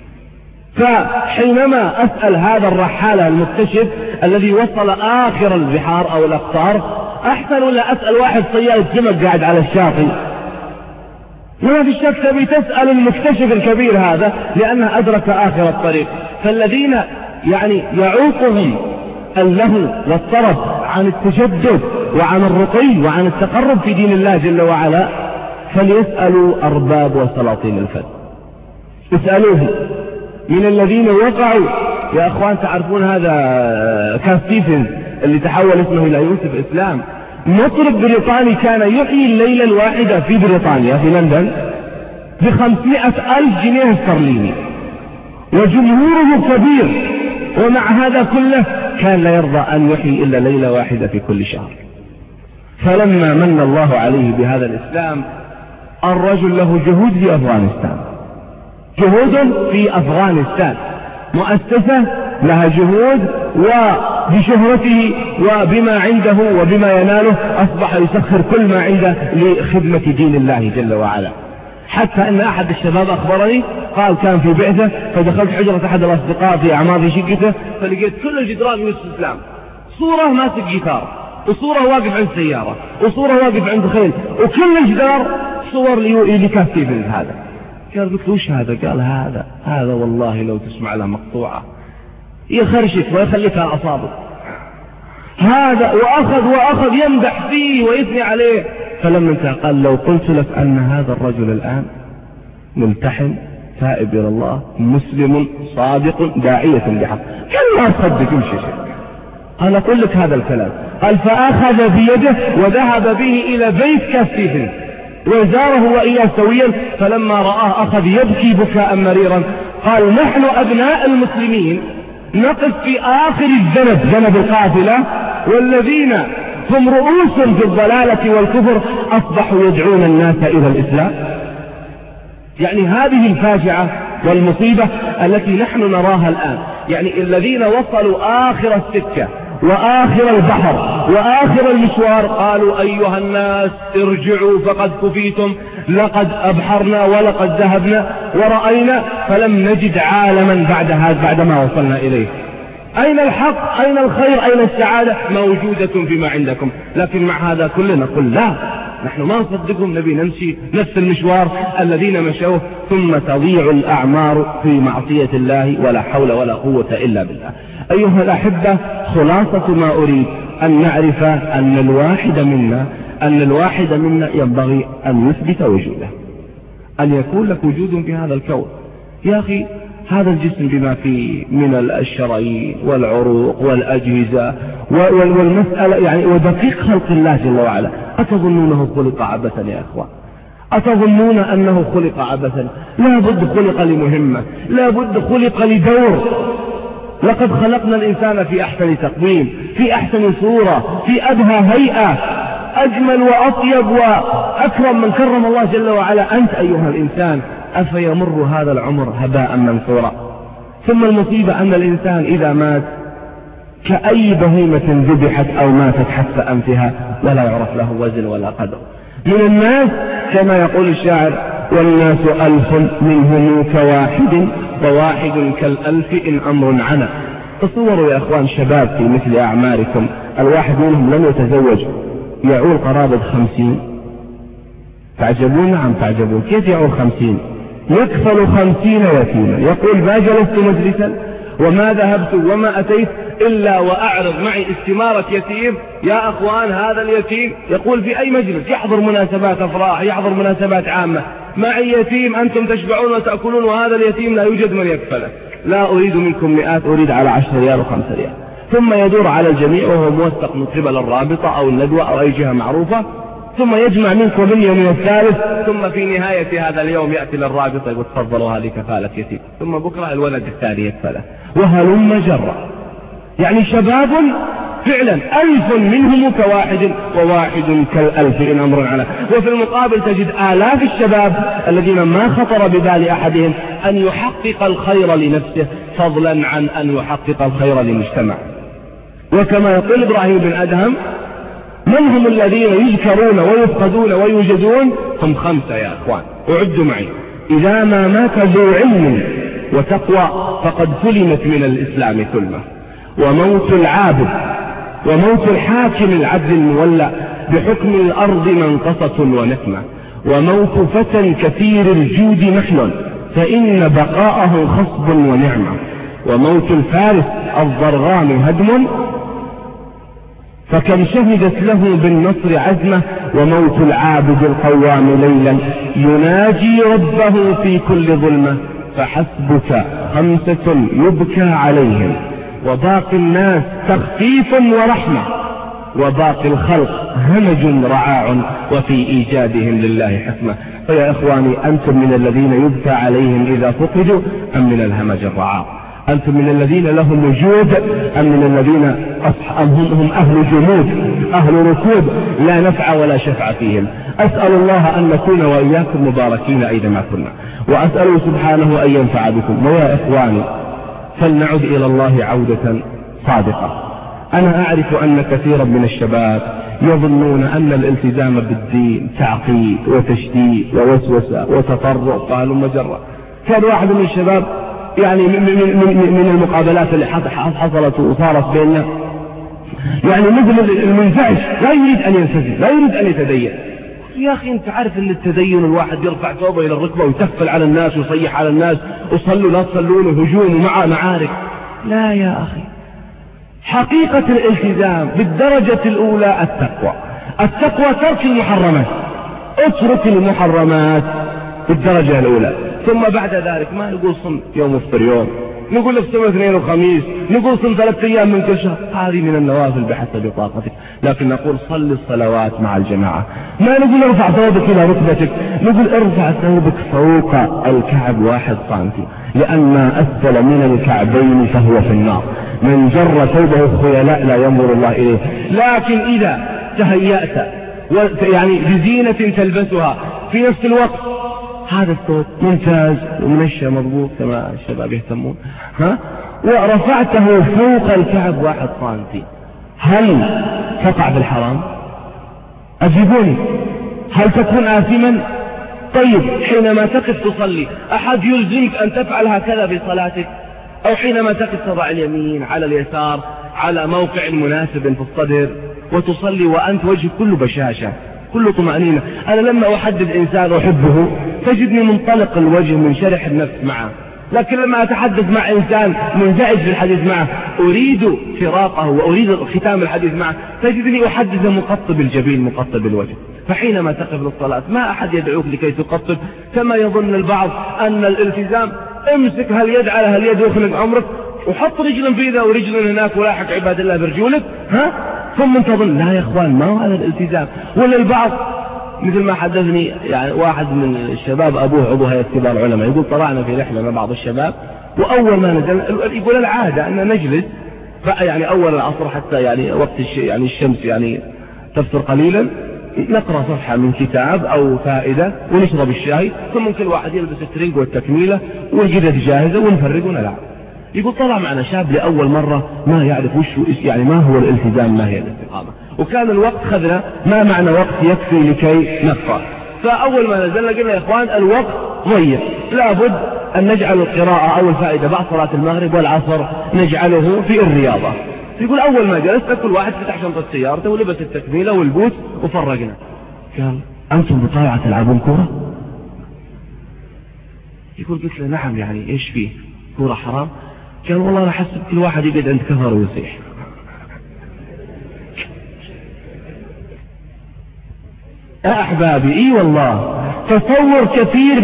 [SPEAKER 3] فحينما أسأل هذا الرحالة المكتشف الذي وصل آخر البحار أو الأقطار، أحسن ولا أسأل واحد صياد سمك قاعد على الشاطئ؟ ما في شك تبي تسأل المكتشف الكبير هذا لأنه أدرك آخر الطريق. فالذين يعني يعوقهم اللهو والطرب عن التجدد وعن الرقي وعن التقرب في دين الله جل وعلا فليسألوا أرباب وسلاطين الفن، اسألوه من الذين وقعوا. يا أخوان تعرفون هذا كان ستيفنز اللي تحول اسمه إلى يوسف إسلام، مطرب بريطاني كان يحيي الليلة الواحدة في بريطانيا في لندن ب500,000 جنيه استرليني، وجمهوره كبير، ومع هذا كله كان لا يرضى أن يحيي إلا ليلة واحدة في كل شهر. فلما من الله عليه بهذا الإسلام الرجل له جهود في أفغانستان، مؤسسة لها جهود، وبشهرته وبما عنده وبما يناله أصبح يسخر كل ما عنده لخدمة دين الله جل وعلا. حتى أن أحد الشباب أخبرني قال كان في بعثة فدخلت حجرة أحد الأصدقاء في أعمار في شقته فلقيت كل الجدران يوسف الإسلام، صورة ماسك جيتار، وصورة واقف عند سيارة، وصورة واقف عند خيل، وكل الجدار صور لكاف ستيفنز هذا. قلت وش هذا؟ قال هذا والله لو تسمع له مقطوعة يخرشك ويخليك على أصابه. هذا وأخذ يمدح فيه ويثني عليه. فلما انتهى قال لو قلت لك أن هذا الرجل الآن ملتحن تائب إلى الله مسلم صادق داعية بحق قال ما أصدق وش شيء. قال أقول لك هذا الكلام. قال فأخذ بيده وذهب به إلى بيت كاف ستيفنز وزاره وإياه سويا، فلما رآه أخذ يبكي بكاء مريرا. قال نحن أبناء المسلمين نقف في آخر ذنب القافلة، والذين هم رؤوس في الضلالة والكفر أصبحوا يدعون الناس إلى الإسلام. يعني هذه الفاجعة والمصيبة التي نحن نراها الآن. يعني الذين وصلوا آخر السكة وآخر البحر وآخر المشوار قالوا أيها الناس ارجعوا فقد كفيتم، لقد أبحرنا ولقد ذهبنا ورأينا فلم نجد عالما بعد ما وصلنا إليه. أين الحق؟ أين الخير؟ أين السعادة؟ موجودة فيما عندكم. لكن مع هذا كلنا نقول لا، نحن ما نصدقهم، نبي نمشي نفس المشوار الذين مشوه، ثم تضيع الأعمار في معصية الله ولا حول ولا قوة إلا بالله. أيها الأحبة، خلاصة ما أريد أن نعرف أن الواحد منا ينبغي أن يثبت وجوده، أن يكون لك وجود في هذا الكون. يا أخي هذا الجسم بما فيه من الشرايين والعروق والأجهزة والمسألة يعني ودقيق خلق الله جل وعلا، أتظنونه خلق عبثا يا أخوان؟ أتظنون أنه خلق عبثا؟ لا بد خلق لمهمة، لا بد خلق لدور. لقد خلقنا الإنسان في أحسن تقويم، في أحسن صورة، في أبهى هيئة، أجمل وأطيب وأكرم من كرم الله جل وعلا. أنت أيها الإنسان أفيمر هذا العمر هباء منثورا؟ ثم المصيبة أن الإنسان إذا مات كأي بهيمة ذبحت أو ماتت حتف أنفها ولا يعرف له وزن ولا قدر. من الناس كما يقول الشاعر والناس ألف منهم كواحد وواحد كالألف إن أمر عنا. تصوروا يا أخوان شباب في مثل أعماركم الواحد منهم لم يتزوج يعول قرابة 50. تعجبون؟ نعم تعجبون. كيف يعول 50؟ يكفل 50 يتيما. يقول ما جلست مجلسا وما ذهبت وما أتيت إلا وأعرض معي استمارة يتيم. يا أخوان هذا اليتيم يقول في أي مجلس يحضر مناسبات أفراح، يحضر مناسبات عامة، معي يتيم أنتم تشبعون وتأكلون وهذا اليتيم لا يوجد من يكفله. لا أريد منكم مئات، أريد على 10 ريال و5 ريال. ثم يدور على الجميع وهو موثق من قبل الرابطة أو الندوة أو أي جهة معروفة، ثم يجمع منك ومن يوم الثالث، ثم في نهاية هذا اليوم يأتي للرابطة يقول تفضلوا هذه كفالة يتيم، ثم بكرة الولد الثاني يكفله، وهلم جرا. يعني شباب فعلا 1000 منهم كواحد وواحد كالألف إن أمر على. وفي المقابل تجد آلاف الشباب الذين ما خطر ببال أحدهم أن يحقق الخير لنفسه فضلا عن أن يحقق الخير للمجتمع. وكما يقول إبراهيم بن أدهم: من هم الذين يذكرون ويفقدون ويوجدون؟ هم 5 يا أخوان، أعدوا معي: إذا ما مات ذو علم وتقوى فقد سلمت من الإسلام كلمة، وموت العابد، وموت الحاكم العدل المولى بحكم الأرض منقصة ونكمة، وموت فتى كثير الجود محل فإن بقاءه خصب ونعمة، وموت الفارس الضرغام هدم فكم شهدت له بالنصر عزمه، وموت العابد القوام ليلا يناجي ربه في كل ظلمة، فحسبك 5 يبكى عليهم، وباقي الناس تخفيف ورحمة، وباقي الخلق همج رعاع، وفي إيجادهم لله حكمة. فيا إخواني، أنتم من الذين يبكى عليهم إذا فقدوا أم من الهمج الرعاع؟ أنتم من الذين لهم وجود أم من الذين هم أهل جمود أهل ركود لا نفع ولا شفع فيهم؟ أسأل الله أن نكون وإياكم مباركين أينما كنا، وأسأله سبحانه أن ينفع بكم. ويا إخواني، فلنعد إلى الله عودة صادقة. أنا أعرف أن كثيرا من الشباب يظنون أن الالتزام بالدين تعقيد وتشديد ووسوسة وتطرق. قالوا مجرة. كان واحد من الشباب يعني من المقابلات اللي حصلت وصارت بيننا، يعني مثل المنزعج، لا يريد أن يلتزم، لا يريد أن يتدين. يا أخي أنت عارف أن التدين الواحد يرفع ثوبه إلى الركبة ويتفل على الناس ويصيح على الناس وصلوا لا تصلون وهجوم ومع معارك. لا يا أخي، حقيقة الالتزام بالدرجة الأولى التقوى ترك المحرمات، اترك المحرمات بالدرجة الأولى. ثم بعد ذلك ما نقول صم يوم افطر يوم، نقول لك صم 2 وخميس، نقول صم 3 أيام من كل شهر، هذه من النوافل بحسب طاقتك. لكن نقول صل الصلوات مع الجماعة. ما نقول ارفع ثوبك إلى ركبتك، نقول ارفع ثوبك فوق الكعب 1 سنتي، لأن ما أسفل من الكعبين فهو في النار. من جر ثوبه خيلاء لا ينظر الله إليه. لكن إذا تهيأت يعني بزينة تلبسها في نفس الوقت، هذا الثوب ممتاز ومنشى مضبوط كما الشباب يهتمون، ورفعته فوق الكعب 1 سنتي، هل تقع بالحرام؟ أجيبوني، هل تكون آثما؟ طيب حينما تقف تصلي أحد يلزمك أن تفعل هكذا بصلاتك؟ أو حينما تقف تضع اليمين على اليسار على موقع مناسب في الصدر وتصلي وأنت وجهك كله بشاشة كله طمأنينة. أنا لما أحدث إنسان أحبه تجدني منطلق الوجه منشرح النفس معه، لكن لما أتحدث مع إنسان منزعج في الحديث معه أريد فراقه وأريد ختام الحديث معه تجدني أحدث مقطب الجبين مقطب الوجه. فحينما تقف للصلاة ما أحد يدعوك لكي تقطب كما يظن البعض أن الالتزام امسك هاليد على هاليد واخلق عمرك وحط رجلا في ذا ورجلا هناك ولاحق عباد الله برجولك ثم تظن. لا يا اخوان، ما هو هذا الالتزام. ولا البعض مثل ما حدثني يعني واحد من الشباب أبوه عضو هيئة كبار العلماء، يقول طلعنا في رحلة مع بعض الشباب وأول ما نزل يقول العادة أن نجلس يعني أول العصر حتى يعني وقت يعني الشمس يعني تفطر قليلا نقرأ صفحة من كتاب أو فائدة ونشرب الشاي، ثم كل واحد يلبس الترنج والتكميلة والجدد جاهزة ونفرق ونلعب. يقول طلع معنا شاب لأول مرة ما يعرف وش يعني ما هو الالتزام ما هي الاستقامة، وكان الوقت خذنا ما معنى وقت يكفي لكي نقرأ. فأول ما نزلنا قلنا يا إخوان الوقت ضيق، لابد أن نجعل القراءة أو الفائدة بعد صلاة المغرب والعصر نجعله في الرياضة. يقول أول ما جلسنا كل واحد فتح شنطة سيارته ولبس التكميلة والبوت وفرقنا. قال أنتم بطاعة تلعبون كورة؟ يقول قلت له نعم، يعني إيش فيه كورة حرام؟ قال والله أنا حسب كل واحد يقعد عند كفر ويصيح. يا أحبابي إي والله تصور كثير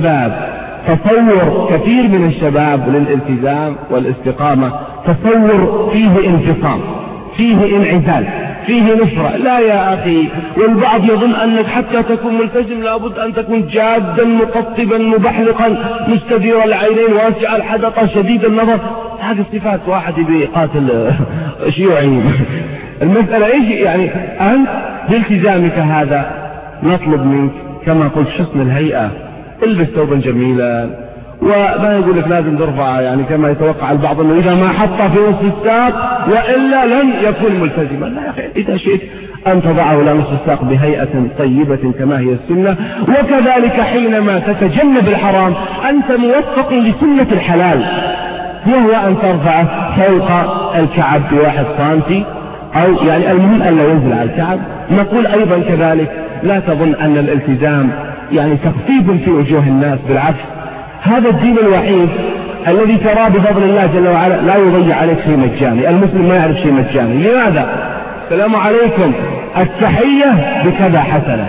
[SPEAKER 3] من الشباب للالتزام والاستقامة تصور فيه انفصام، فيه انعزال، فيه نفرة. لا يا أخي، والبعض يظن أنك حتى تكون ملتزم لابد أن تكون جادا مقطبا مبحلقا مستدير العينين واسع الحدقة شديد النظر. هذه الصفات واحد بيقاتل شيوعي. المسألة إيش يعني؟ أنت بالتزامك هذا نطلب منك كما قلت حسن الهيئة، البس ثوبا جميلا، وما يقول لك لازم ترفعها يعني كما يتوقع البعض انه اذا ما حطها في نصف الساق والا لن يكون ملتزما. لا يا اخي، اذا شئت ان تضعه الى نصف الساق بهيئة طيبة كما هي السنة. وكذلك حينما تتجنب الحرام انت موفق لسنة الحلال، وهو ان ترفعه فوق الكعب بواحد سنتي او يعني المهم ان لا ينزل على الكعب. نقول ايضا كذلك لا تظن ان الالتزام يعني تخفيف في وجوه الناس، بالعكس هذا الدين الوحيد الذي تراه بفضل الله جل وعلا لا يضيع عليك شيء مجاني. المسلم ما يعرف شيء مجاني. لماذا؟ السلام عليكم، التحية بكذا حسنة،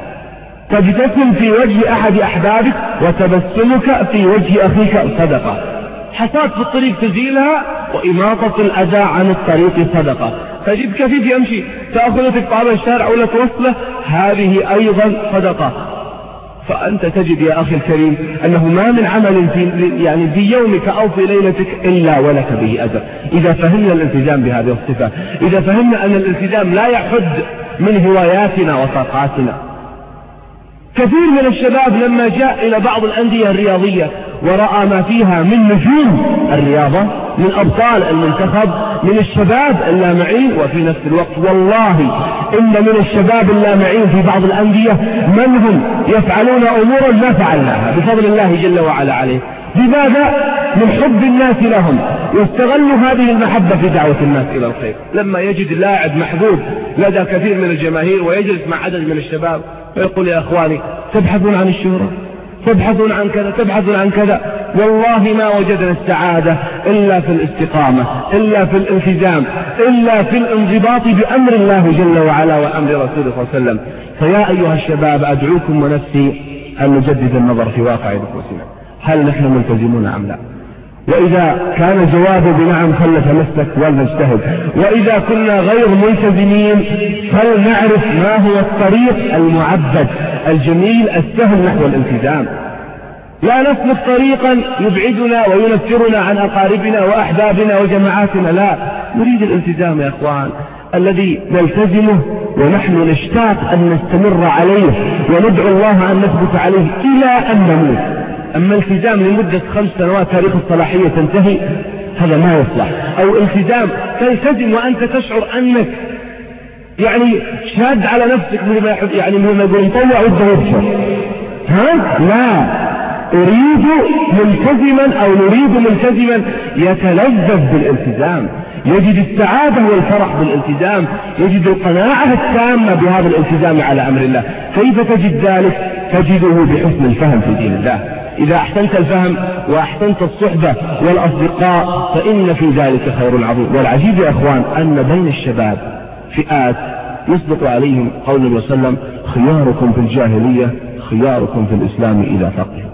[SPEAKER 3] تبتسم في وجه أحد أحبابك وتبسمك في وجه أخيك صدقة، حصاد في الطريق تزيلها، وإماطة الأذى عن الطريق صدقة، تجد كفيف يمشي تأخذ تقطع الشارع ولا توصله، هذه أيضا صدقة. فأنت تجد يا أخي الكريم أنه ما من عمل في يومك أو في ليلتك إلا ولك به أجر. إذا فهمنا الالتزام بهذه الصفة، إذا فهمنا أن الالتزام لا يحد من هواياتنا وطاقاتنا. كثير من الشباب لما جاء إلى بعض الأندية الرياضية ورأى ما فيها من نجوم الرياضة، من أبطال المنتخب، من الشباب اللامعين، وفي نفس الوقت والله إن من الشباب اللامعين في بعض الأندية من هم يفعلون أمورا ما فعلناها بفضل الله جل وعلا عليه. لماذا؟ من حب الناس لهم، واستغلوا هذه المحبة في دعوة الناس إلى الخير. لما يجد لاعب محبوب لدى كثير من الجماهير ويجلس مع عدد من الشباب ويقول يا أخواني تبحثون عن الشهرة، تبحثون عن كذا، تبحثون عن كذا، والله ما وجدنا السعادة إلا في الاستقامة، إلا في الالتزام، إلا في الانضباط بأمر الله جل وعلا وأمر رسوله صلى الله عليه وسلم. فيا أيها الشباب أدعوكم ونفسي أن نجدد النظر في واقع نفوسنا، هل نحن ملتزمون أم لا؟ وإذا كان الجواب بنعم فلنتمسك ولنجتهد، وإذا كنا غير ملتزمين فلنعرف ما هو الطريق المعبد الجميل السهل نحو الالتزام. لا نسلك طريقا يبعدنا وينفرنا عن أقاربنا وأحبابنا وجماعاتنا، لا، نريد الالتزام يا أخوان الذي نلتزمه ونحن نشتاق أن نستمر عليه وندعو الله أن نثبت عليه إلى أن نموت. أما التزام لمدة 5 سنوات تاريخ الصلاحية تنتهي، هذا ما يصلح. أو التزام تلتزم وأنت تشعر أنك يعني شاد على نفسك يعني مثل ما يقول مطوع وده يبشر. لا، أريد ملتزما أو نريد ملتزما يتلذذ بالالتزام، يجد السعادة والفرح بالالتزام، يجد القناعة التامة بهذا الالتزام على أمر الله. كيف تجد ذلك؟ تجده بحسن الفهم في دين الله. إذا أحسنت الفهم وأحسنت الصحبة والأصدقاء فإن في ذلك خير عظيم. والعجيب يا أخوان أن بين الشباب فئات يصدق عليهم قول النبي صلى الله عليه وسلم خياركم في الجاهلية خياركم في الإسلام إذا فقهوا.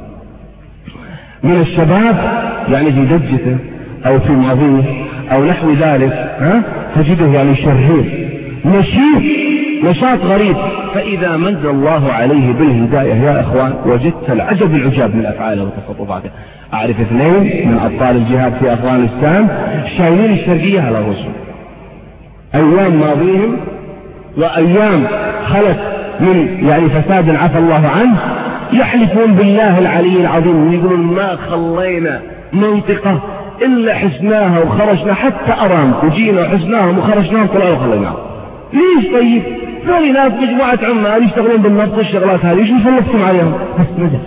[SPEAKER 3] من الشباب يعني في دجته أو في ماضيه أو نحو ذلك تجده يعني شرير نشاط غريب، فإذا من الله عليه بالهداية يا أخوان وجدت العجب العجاب من أفعاله وتصرفاته. أعرف 2 من أبطال الجهاد في أفغانستان شايلين الشرقية على رؤوسهم، أيام ماضيهم وأيام خلت من يعني فساد عفى الله عنه، يحلفون بالله العلي العظيم ويقولون ما خلينا منطقة إلا حسناها وخرجنا، حتى أرام وجينا وحسناهم وخرجناهم كلها وخليناهم. ليش طيب؟ هذول ناس مجموعة عمال يشتغلون بالنفط والشغلات هذه، ايش نخلصكم عليهم؟ بس مجلس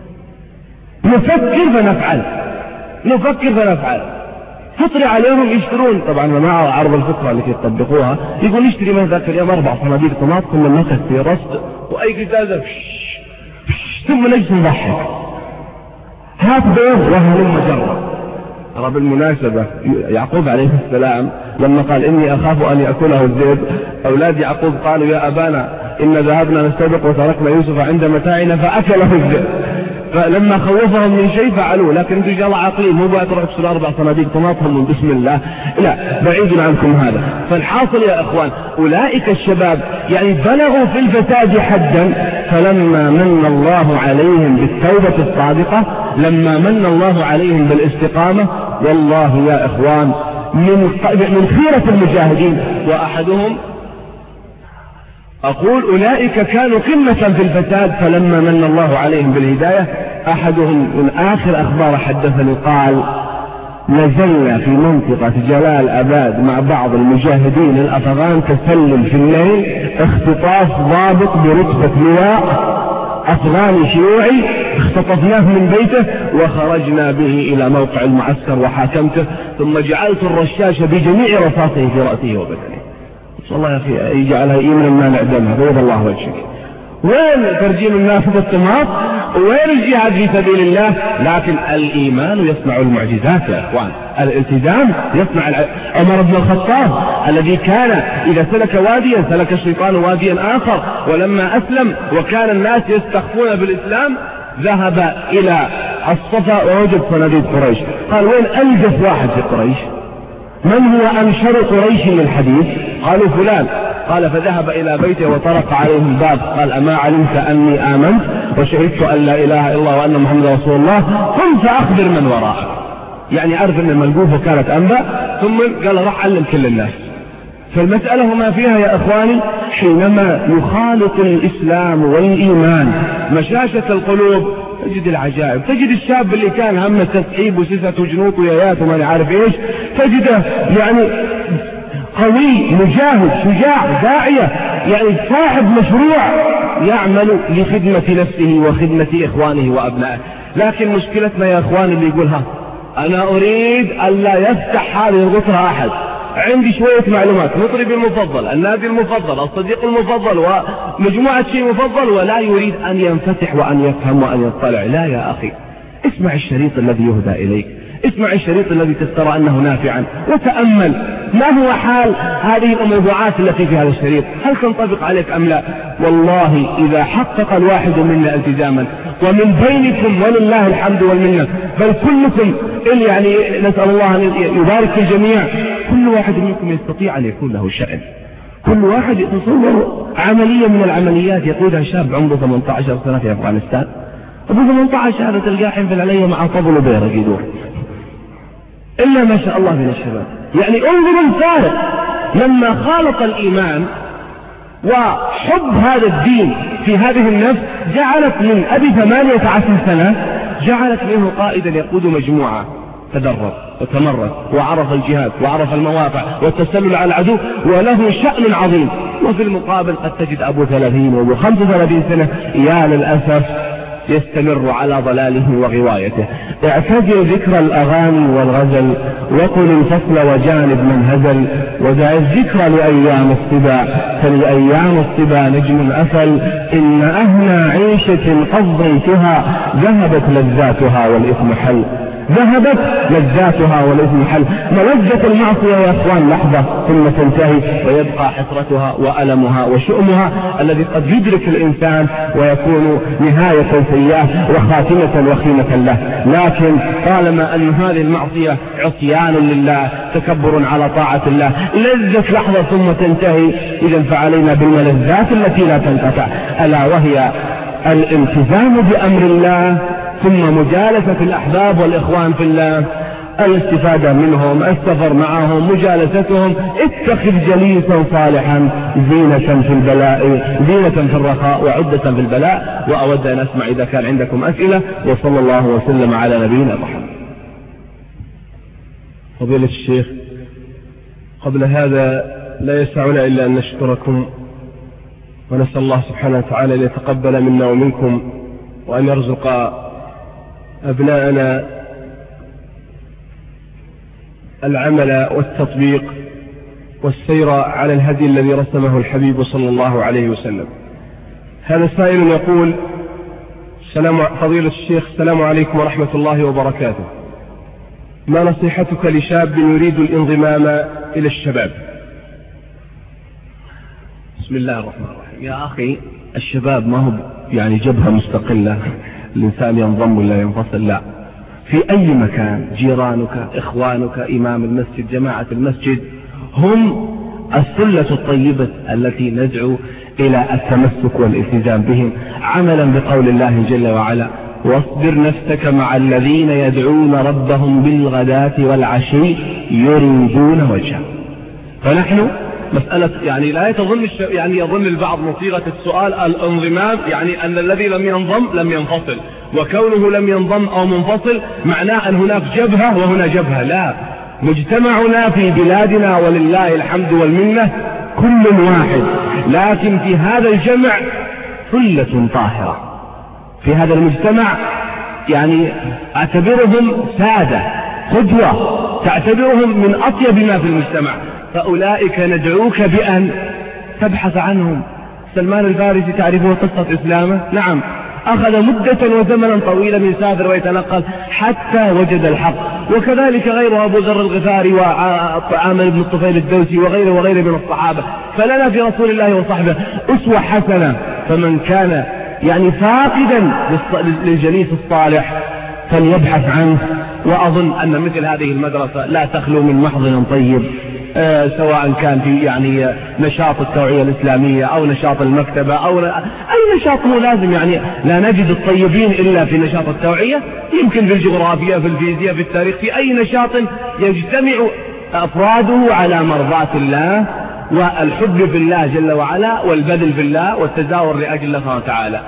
[SPEAKER 3] نفكر فنفعل فطري عليهم يشترون. طبعا مع عرض الفكرة اللي يطبقوها يقول يشتري من ذاك اليوم 4 صناديق طماط كل الناس في رصد وأي قزازة ثم نجلس نضحك. هات بيض وهلم مجرة. ترى بالمناسبة يعقوب عليه السلام لما قال إني أخاف أن يأكله الذئب، أولاد يعقوب قالوا يا أبانا إن ذهبنا نستبق وتركنا يوسف عند متاعنا فأكله الذئب. فلما خوفهم من شيء فعلوه. لكن انتم ان شاء الله عاقلين، مو بقى تروح تشتري 4 صناديق طماطم من بسم الله، لا، بعيد عنكم هذا. فالحاصل يا اخوان، اولئك الشباب يعني بلغوا في الفساد حدا، فلما من الله عليهم بالتوبة الصادقة، لما من الله عليهم بالاستقامة، والله يا اخوان من خيرة المجاهدين. وأحدهم أقول أولئك كانوا قمة في الفساد، فلما من الله عليهم بالهداية. أحدهم من آخر أخبار حدثني قال: نزلنا في منطقة جلال أباد مع بعض المجاهدين الأفغان تسلل في الليل، اختطاف ضابط برتبة لواء أفغاني شيوعي، اختطفناه من بيته وخرجنا به إلى موقع المعسكر وحاكمته، ثم جعلت الرشاشة بجميع رصاصه في رأسه وبدنه. صلى الله يا أخي يجعلها إيمانا ما نعدمها، بيض الله وجهك. وين ترجيم الناس بالطماط؟ وين الجهاد في سبيل الله؟ لكن الإيمان يصنع المعجزات يا إخوان، الالتزام يصنع. عمر بن الخطاب الذي كان إذا سلك واديا سلك الشيطان واديا آخر، ولما أسلم وكان الناس يستخفون بالإسلام ذهب إلى الصفا ووجد صناديد قريش، قال: وين أنجف واحد في قريش؟ من هو أنشر قريش للحديث؟ قالوا: فلان. قال: فذهب إلى بيته وطرق عليه الباب، قال: أما علمت أني آمنت وشهدت أن لا إله إلا الله وأن محمد رسول الله، قم فأخبر من وراءك. يعني عرف أن الملقوفة كانت أنبا، ثم قال: راح علم كل الناس. فالمسألة وما فيها يا أخواني، حينما يخالط الإسلام والإيمان مشاشة القلوب تجد العجائب. تجد الشاب اللي كان همه تسحيب وسسة وجنوط ويايات وما نعرف ايش، تجده يعني قوي مجاهد شجاع داعية، يعني صاحب مشروع يعمل لخدمة نفسه وخدمة إخوانه وأبنائه. لكن مشكلتنا يا أخواني اللي يقولها: أنا أريد ألا يفتح هذه الغطرة أحد، عندي شوية معلومات، مطربي المفضل، النادي المفضل، الصديق المفضل، ومجموعة شيء مفضل، ولا يريد أن ينفتح وأن يفهم وأن يطلع. لا يا أخي، اسمع الشريط الذي يهدى إليك، اسمع الشريط الذي تسترى أنه نافعا، وتأمل ما هو حال هذه الموضوعات التي في هذا الشريط، هل تنطبق عليك أم لا؟ والله إذا حقق الواحد منا التزاما، ومن بينكم ولله الحمد والمنة، بل كلكم يعني نسأل الله أن يبارك في الجميع، كل واحد منكم يستطيع أن يكون له شأن. كل واحد يتصور عملية من العمليات يقودها شاب عمره 18 سنة في أفغانستان، أبو 18 هذا تلقاه حنفل عليه مع طبل وبيرق يدور، إلا ما شاء الله من الشباب. يعني انظروا الفارق لما خالط الإيمان وحب هذا الدين في هذه النفس، جعلت من أبي 18 سنة جعلت منه قائدا يقود مجموعة، تدرب وتمرد وعرف الجهاد وعرف المواقع والتسلل على العدو، وله شأن عظيم. وفي المقابل قد تجد أبو 30 وأبو 35 سنة يا للأسف يستمر على ضلاله وغوايته. اعتذر ذكر الأغاني والغزل، وقل الفصل وجانب من هزل، ودع الذكر لأيام الصبا، فلأيام الصبا نجم أفل، إن أهنى عيشة قضيتها ذهبت لذاتها والإثم حل، ذهبت لذاتها والإثم حل. ملذة المعصية يا أخوان لحظة ثم تنتهي، ويبقى حسرتها وألمها وشؤمها الذي قد يدرك الإنسان ويكون نهاية سيئة وخاتمة وخيمة له. لكن طالما أن هذه المعصية عصيان لله، تكبر على طاعة الله، لذة لحظة ثم تنتهي، إذن فعلينا بالملذات التي لا تنقطع، ألا وهي الالتزام بأمر الله، ثم مجالسة الأحباب والإخوان في الله، الاستفادة منهم، السفر معهم، مجالستهم، اتخذ جليسا صالحا زينة في البلاء، زينة في الرخاء وعدة في البلاء. وأود أن أسمع إذا كان عندكم أسئلة، وصلى الله وسلم على نبينا محمد.
[SPEAKER 1] فضيلة الشيخ، قبل هذا لا يسعنا إلا أن نشكركم ونسأل الله سبحانه وتعالى أن يتقبل منا ومنكم، وأن يرزق أبناءنا العمل والتطبيق والسير على الهدي الذي رسمه الحبيب صلى الله عليه وسلم. هذا سائل يقول: فضيلة الشيخ، السلام عليكم ورحمة الله وبركاته، ما نصيحتك لشاب يريد الانضمام إلى الشباب؟
[SPEAKER 3] بسم الله الرحمن الرحيم. يا أخي، الشباب ما هو يعني جبهة مستقلة الإنسان ينضم ولا ينفصل، لا، في أي مكان جيرانك، إخوانك، إمام المسجد، جماعة المسجد هم السلة الطيبة التي ندعو إلى التمسك والالتزام بهم، عملا بقول الله جل وعلا: واصبر نفسك مع الذين يدعون ربهم بالغداة والعشي يريدون وجهه. فنحن مسألة يعني لا يتظن يعني يظن البعض من صيغة السؤال الانضمام يعني أن الذي لم ينضم لم ينفصل، وكونه لم ينضم أو منفصل معناه أن هناك جبهة وهنا جبهة. لا، مجتمعنا في بلادنا ولله الحمد والمنة كل واحد، لكن في هذا الجمع ثلة طاهرة. في هذا المجتمع يعني أعتبرهم سادة قدوة، تعتبرهم من أطيب ما في المجتمع، فأولئك ندعوك بأن تبحث عنهم. سلمان الفارسي تعرفه قصة إسلامه؟ نعم، أخذ مدة وزمنا طويلا يسافر ويتنقل حتى وجد الحق، وكذلك غيره أبو ذر الغفاري وعامر بن الطفيل الدوسي وغيره وغيره من الصحابة. فلنا في رسول الله وصحبه أسوة حسنة، فمن كان يعني فاقدا للجليس الصالح فليبحث عنه. وأظن أن مثل هذه المدرسة لا تخلو من محضن طيب، سواء كان في يعني نشاط التوعية الإسلامية أو نشاط المكتبة أو أي نشاط. مو لازم يعني لا نجد الطيبين إلا في نشاط التوعية، يمكن في الجغرافيا، في الفيزياء، في التاريخ، في أي نشاط يجتمع أفراده على مرضاة الله والحب في الله جل وعلا والبذل في الله والتزاور لأجل الله سبحانه وتعالى.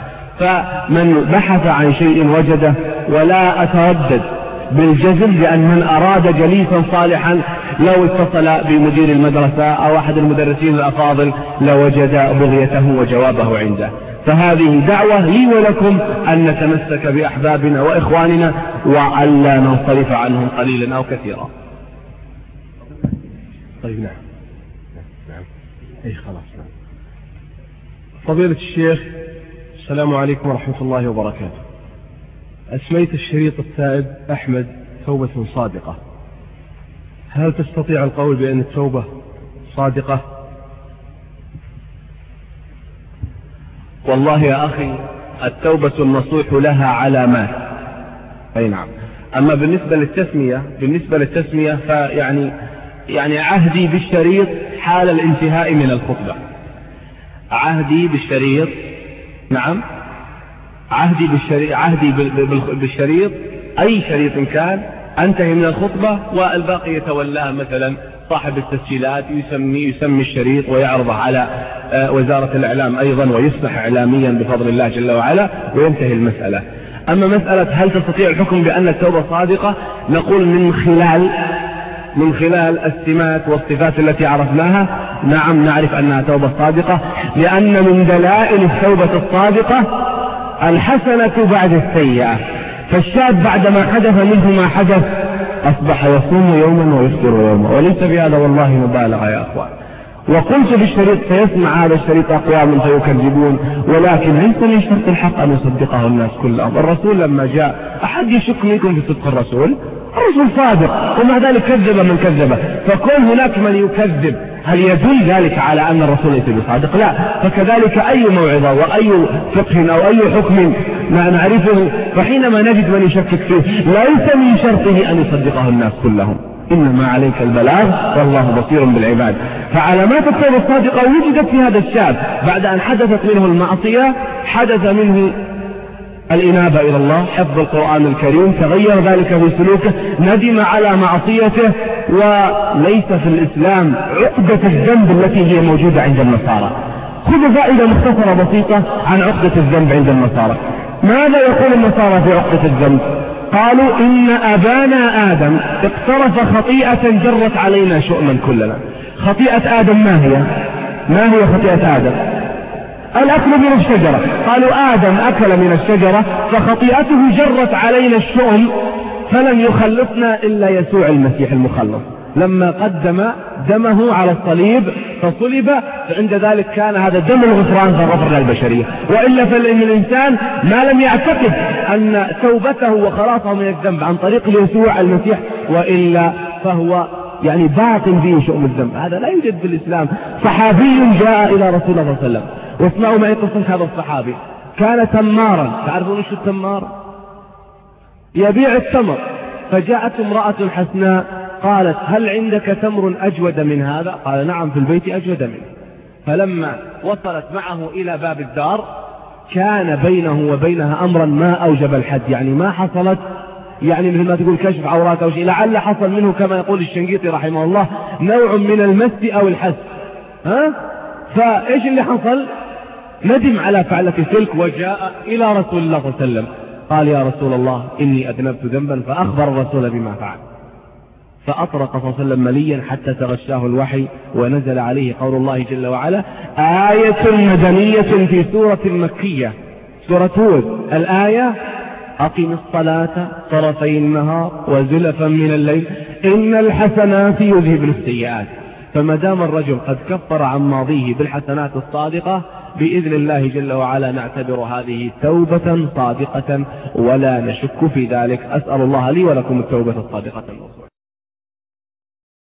[SPEAKER 3] فمن بحث عن شيء وجده، ولا أتردد بالجزم بأن من أراد جليسا صالحا لو اتصل بمدير المدرسة أو أحد المدرسين الأفاضل لوجد بغيته وجوابه عنده. فهذه دعوة لي ولكم أن نتمسك بأحبابنا وإخواننا وألا ننصرف عنهم قليلا أو كثيرا.
[SPEAKER 1] طيب، نعم أي خلاص. نعم. فضيلة الشيخ، السلام عليكم ورحمة الله وبركاته. أسميت الشريط التائب أحمد توبة صادقة، هل تستطيع القول بأن التوبة صادقة؟
[SPEAKER 3] والله يا أخي التوبة النصوح لها علامات. أي نعم. أما بالنسبة للتسمية فيعني عهدي بالشريط حال الانتهاء من الخطبة. عهدي بالشريط، نعم، عهدي بالشريط أي شريط كان أنتهي من الخطبة والباقي يتولاه مثلا صاحب التسجيلات، يسمي الشريط ويعرضه على وزارة الإعلام أيضا ويصبح إعلاميا بفضل الله جل وعلا وينتهي المسألة. أما مسألة هل تستطيع الحكم بأن التوبة صادقة، نقول من خلال السمات والصفات التي عرفناها نعم نعرف أنها توبة صادقة، لأن من دلائل التوبة الصادقة الحسنة بعد السيئة. فالشاب بعدما حدث منه ما حدث أصبح يصوم يوما ويفطر يوما، وليس بهذا والله مبالغة يا أخوان. وقلت بالشريط سيسمع هذا الشريط أقوام فيكذبون، ولكن ليس من شرط الحق أن يصدقه الناس كلهم. الرسول لما جاء أحد يشك منكم في صدق الرسول صادق، ومع ذلك كذب من كذبه. فكون هناك من يكذب هل يدل ذلك على أن الرسول ليس بصادق؟ لا. فكذلك أي موعظة وأي فقه أو أي حكم نعرفه فحينما نجد من يشكك فيه ليس من شرطه أن يصدقه الناس كلهم، إنما عليك البلاغ والله بصير بالعباد. فعلامات التوبة الصادقة وجدت في هذا الشاب بعد أن حدثت منه المعصية، حدث منه الإنابة إلى الله، حفظ القرآن الكريم، تغير ذلك في سلوكه، ندم على معصيته. وليس في الإسلام عقدة الذنب التي هي موجودة عند النصارى. خذوا فائدة مختصرة بسيطة عن عقدة الذنب عند النصارى. ماذا يقول النصارى في عقدة الذنب؟ قالوا إن أبانا آدم اقترف خطيئة جرت علينا شؤما كلنا. خطيئة آدم ما هي خطيئة آدم؟ الأكل من الشجرة. قالوا آدم أكل من الشجرة فخطيئته جرت علينا الشؤم فلن يخلصنا إلا يسوع المسيح المخلص، لما قدم دمه على الصليب فصلب، فعند ذلك كان هذا دم الغفران فغفر للبشرية. وإلا فإن الإنسان ما لم يعتقد أن توبته وخلاصه من الذنب عن طريق يسوع المسيح، وإلا فهو يعني باطن فيه شؤم الذنب. هذا لا يوجد في الإسلام. صحابي جاء إلى رسول الله صلى الله عليه وسلم، واسمعوا معي قصة هذا الصحابي. كان تمارا. تعرفون ايش التمار؟ يبيع التمر. فجاءت امرأة حسناء قالت هل عندك تمر أجود من هذا؟ قال نعم في البيت أجود منه. فلما وصلت معه إلى باب الدار كان بينه وبينها أمرا ما أوجب الحد، يعني ما حصلت يعني مثل ما تقول كشف عورات أو شيء، لعل حصل منه كما يقول الشنقيطي رحمه الله نوع من المس أو الحس. فإيش اللي حصل؟ ندم على فعلة تلك وجاء إلى رسول الله صلى الله عليه وسلم قال يا رسول الله إني أذنبت ذنبا، فأخبر الرسول بما فعل. فأطرق صلى الله عليه وسلم مليا حتى تغشاه الوحي ونزل عليه قول الله جل وعلا آية مدنية في سورة مكية، سورة هود. الآية أقم الصلاة طرفي النهار وزلفا من الليل إن الحسنات يذهبن السيئات. فما دام الرجل قد كفر عن ماضيه بالحسنات الصادقة بإذن الله جل وعلا نعتبر هذه توبة صادقة ولا نشك في ذلك. أسأل الله لي ولكم التوبة الصادقة النصوح.